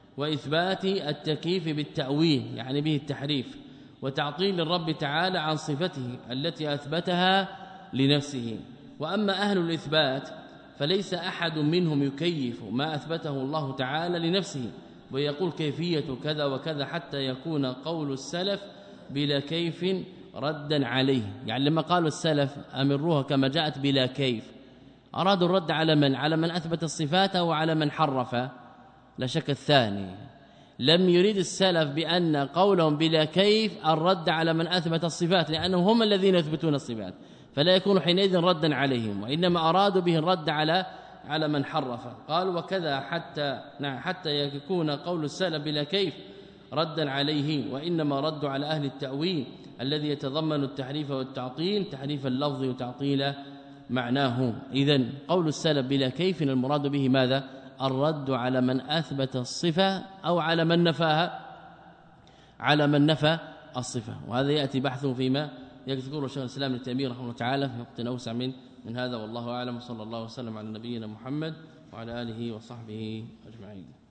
وإثبات التكييف بالتأويل يعني به التحريف، وتعطيل الرب تعالى عن صفته التي أثبتها لنفسه. وأما أهل الإثبات فليس أحد منهم يكيف ما أثبته الله تعالى لنفسه ويقول كيفية كذا وكذا حتى يكون قول السلف بلا كيف ردا عليه. يعني لما قالوا السلف أمروها كما جاءت بلا كيف، أرادوا الرد على من؟ على من أثبت الصفات وعلى من حرف؟ لا شك الثاني. لم يريد السلف بأن قولهم بلا كيف الرد على من أثبت الصفات، لأنهم هم الذين يثبتون الصفات، فلا يكون حينئذ ردا عليهم، وإنما أرادوا به الرد على على من حرف. قال وكذا حتى نعم حتى يكون قول السلف بلا كيف ردا عليه، وإنما ردوا على أهل التأويل الذي يتضمن التحريف والتعطيل، تحريف اللفظ وتعطيل معناه. إذن قول السلف بلا كيف المراد به ماذا؟ الرد على من أثبت الصفة أو على من نفاها، على من نفى الصفة. وهذا يأتي بحثه فيما يذكره شيخ الإسلام ابن تيمية رحمه الله تعالى في وقت أوسع من من هذا. والله أعلم، صلى الله وسلم على نبينا محمد وعلى آله وصحبه أجمعين.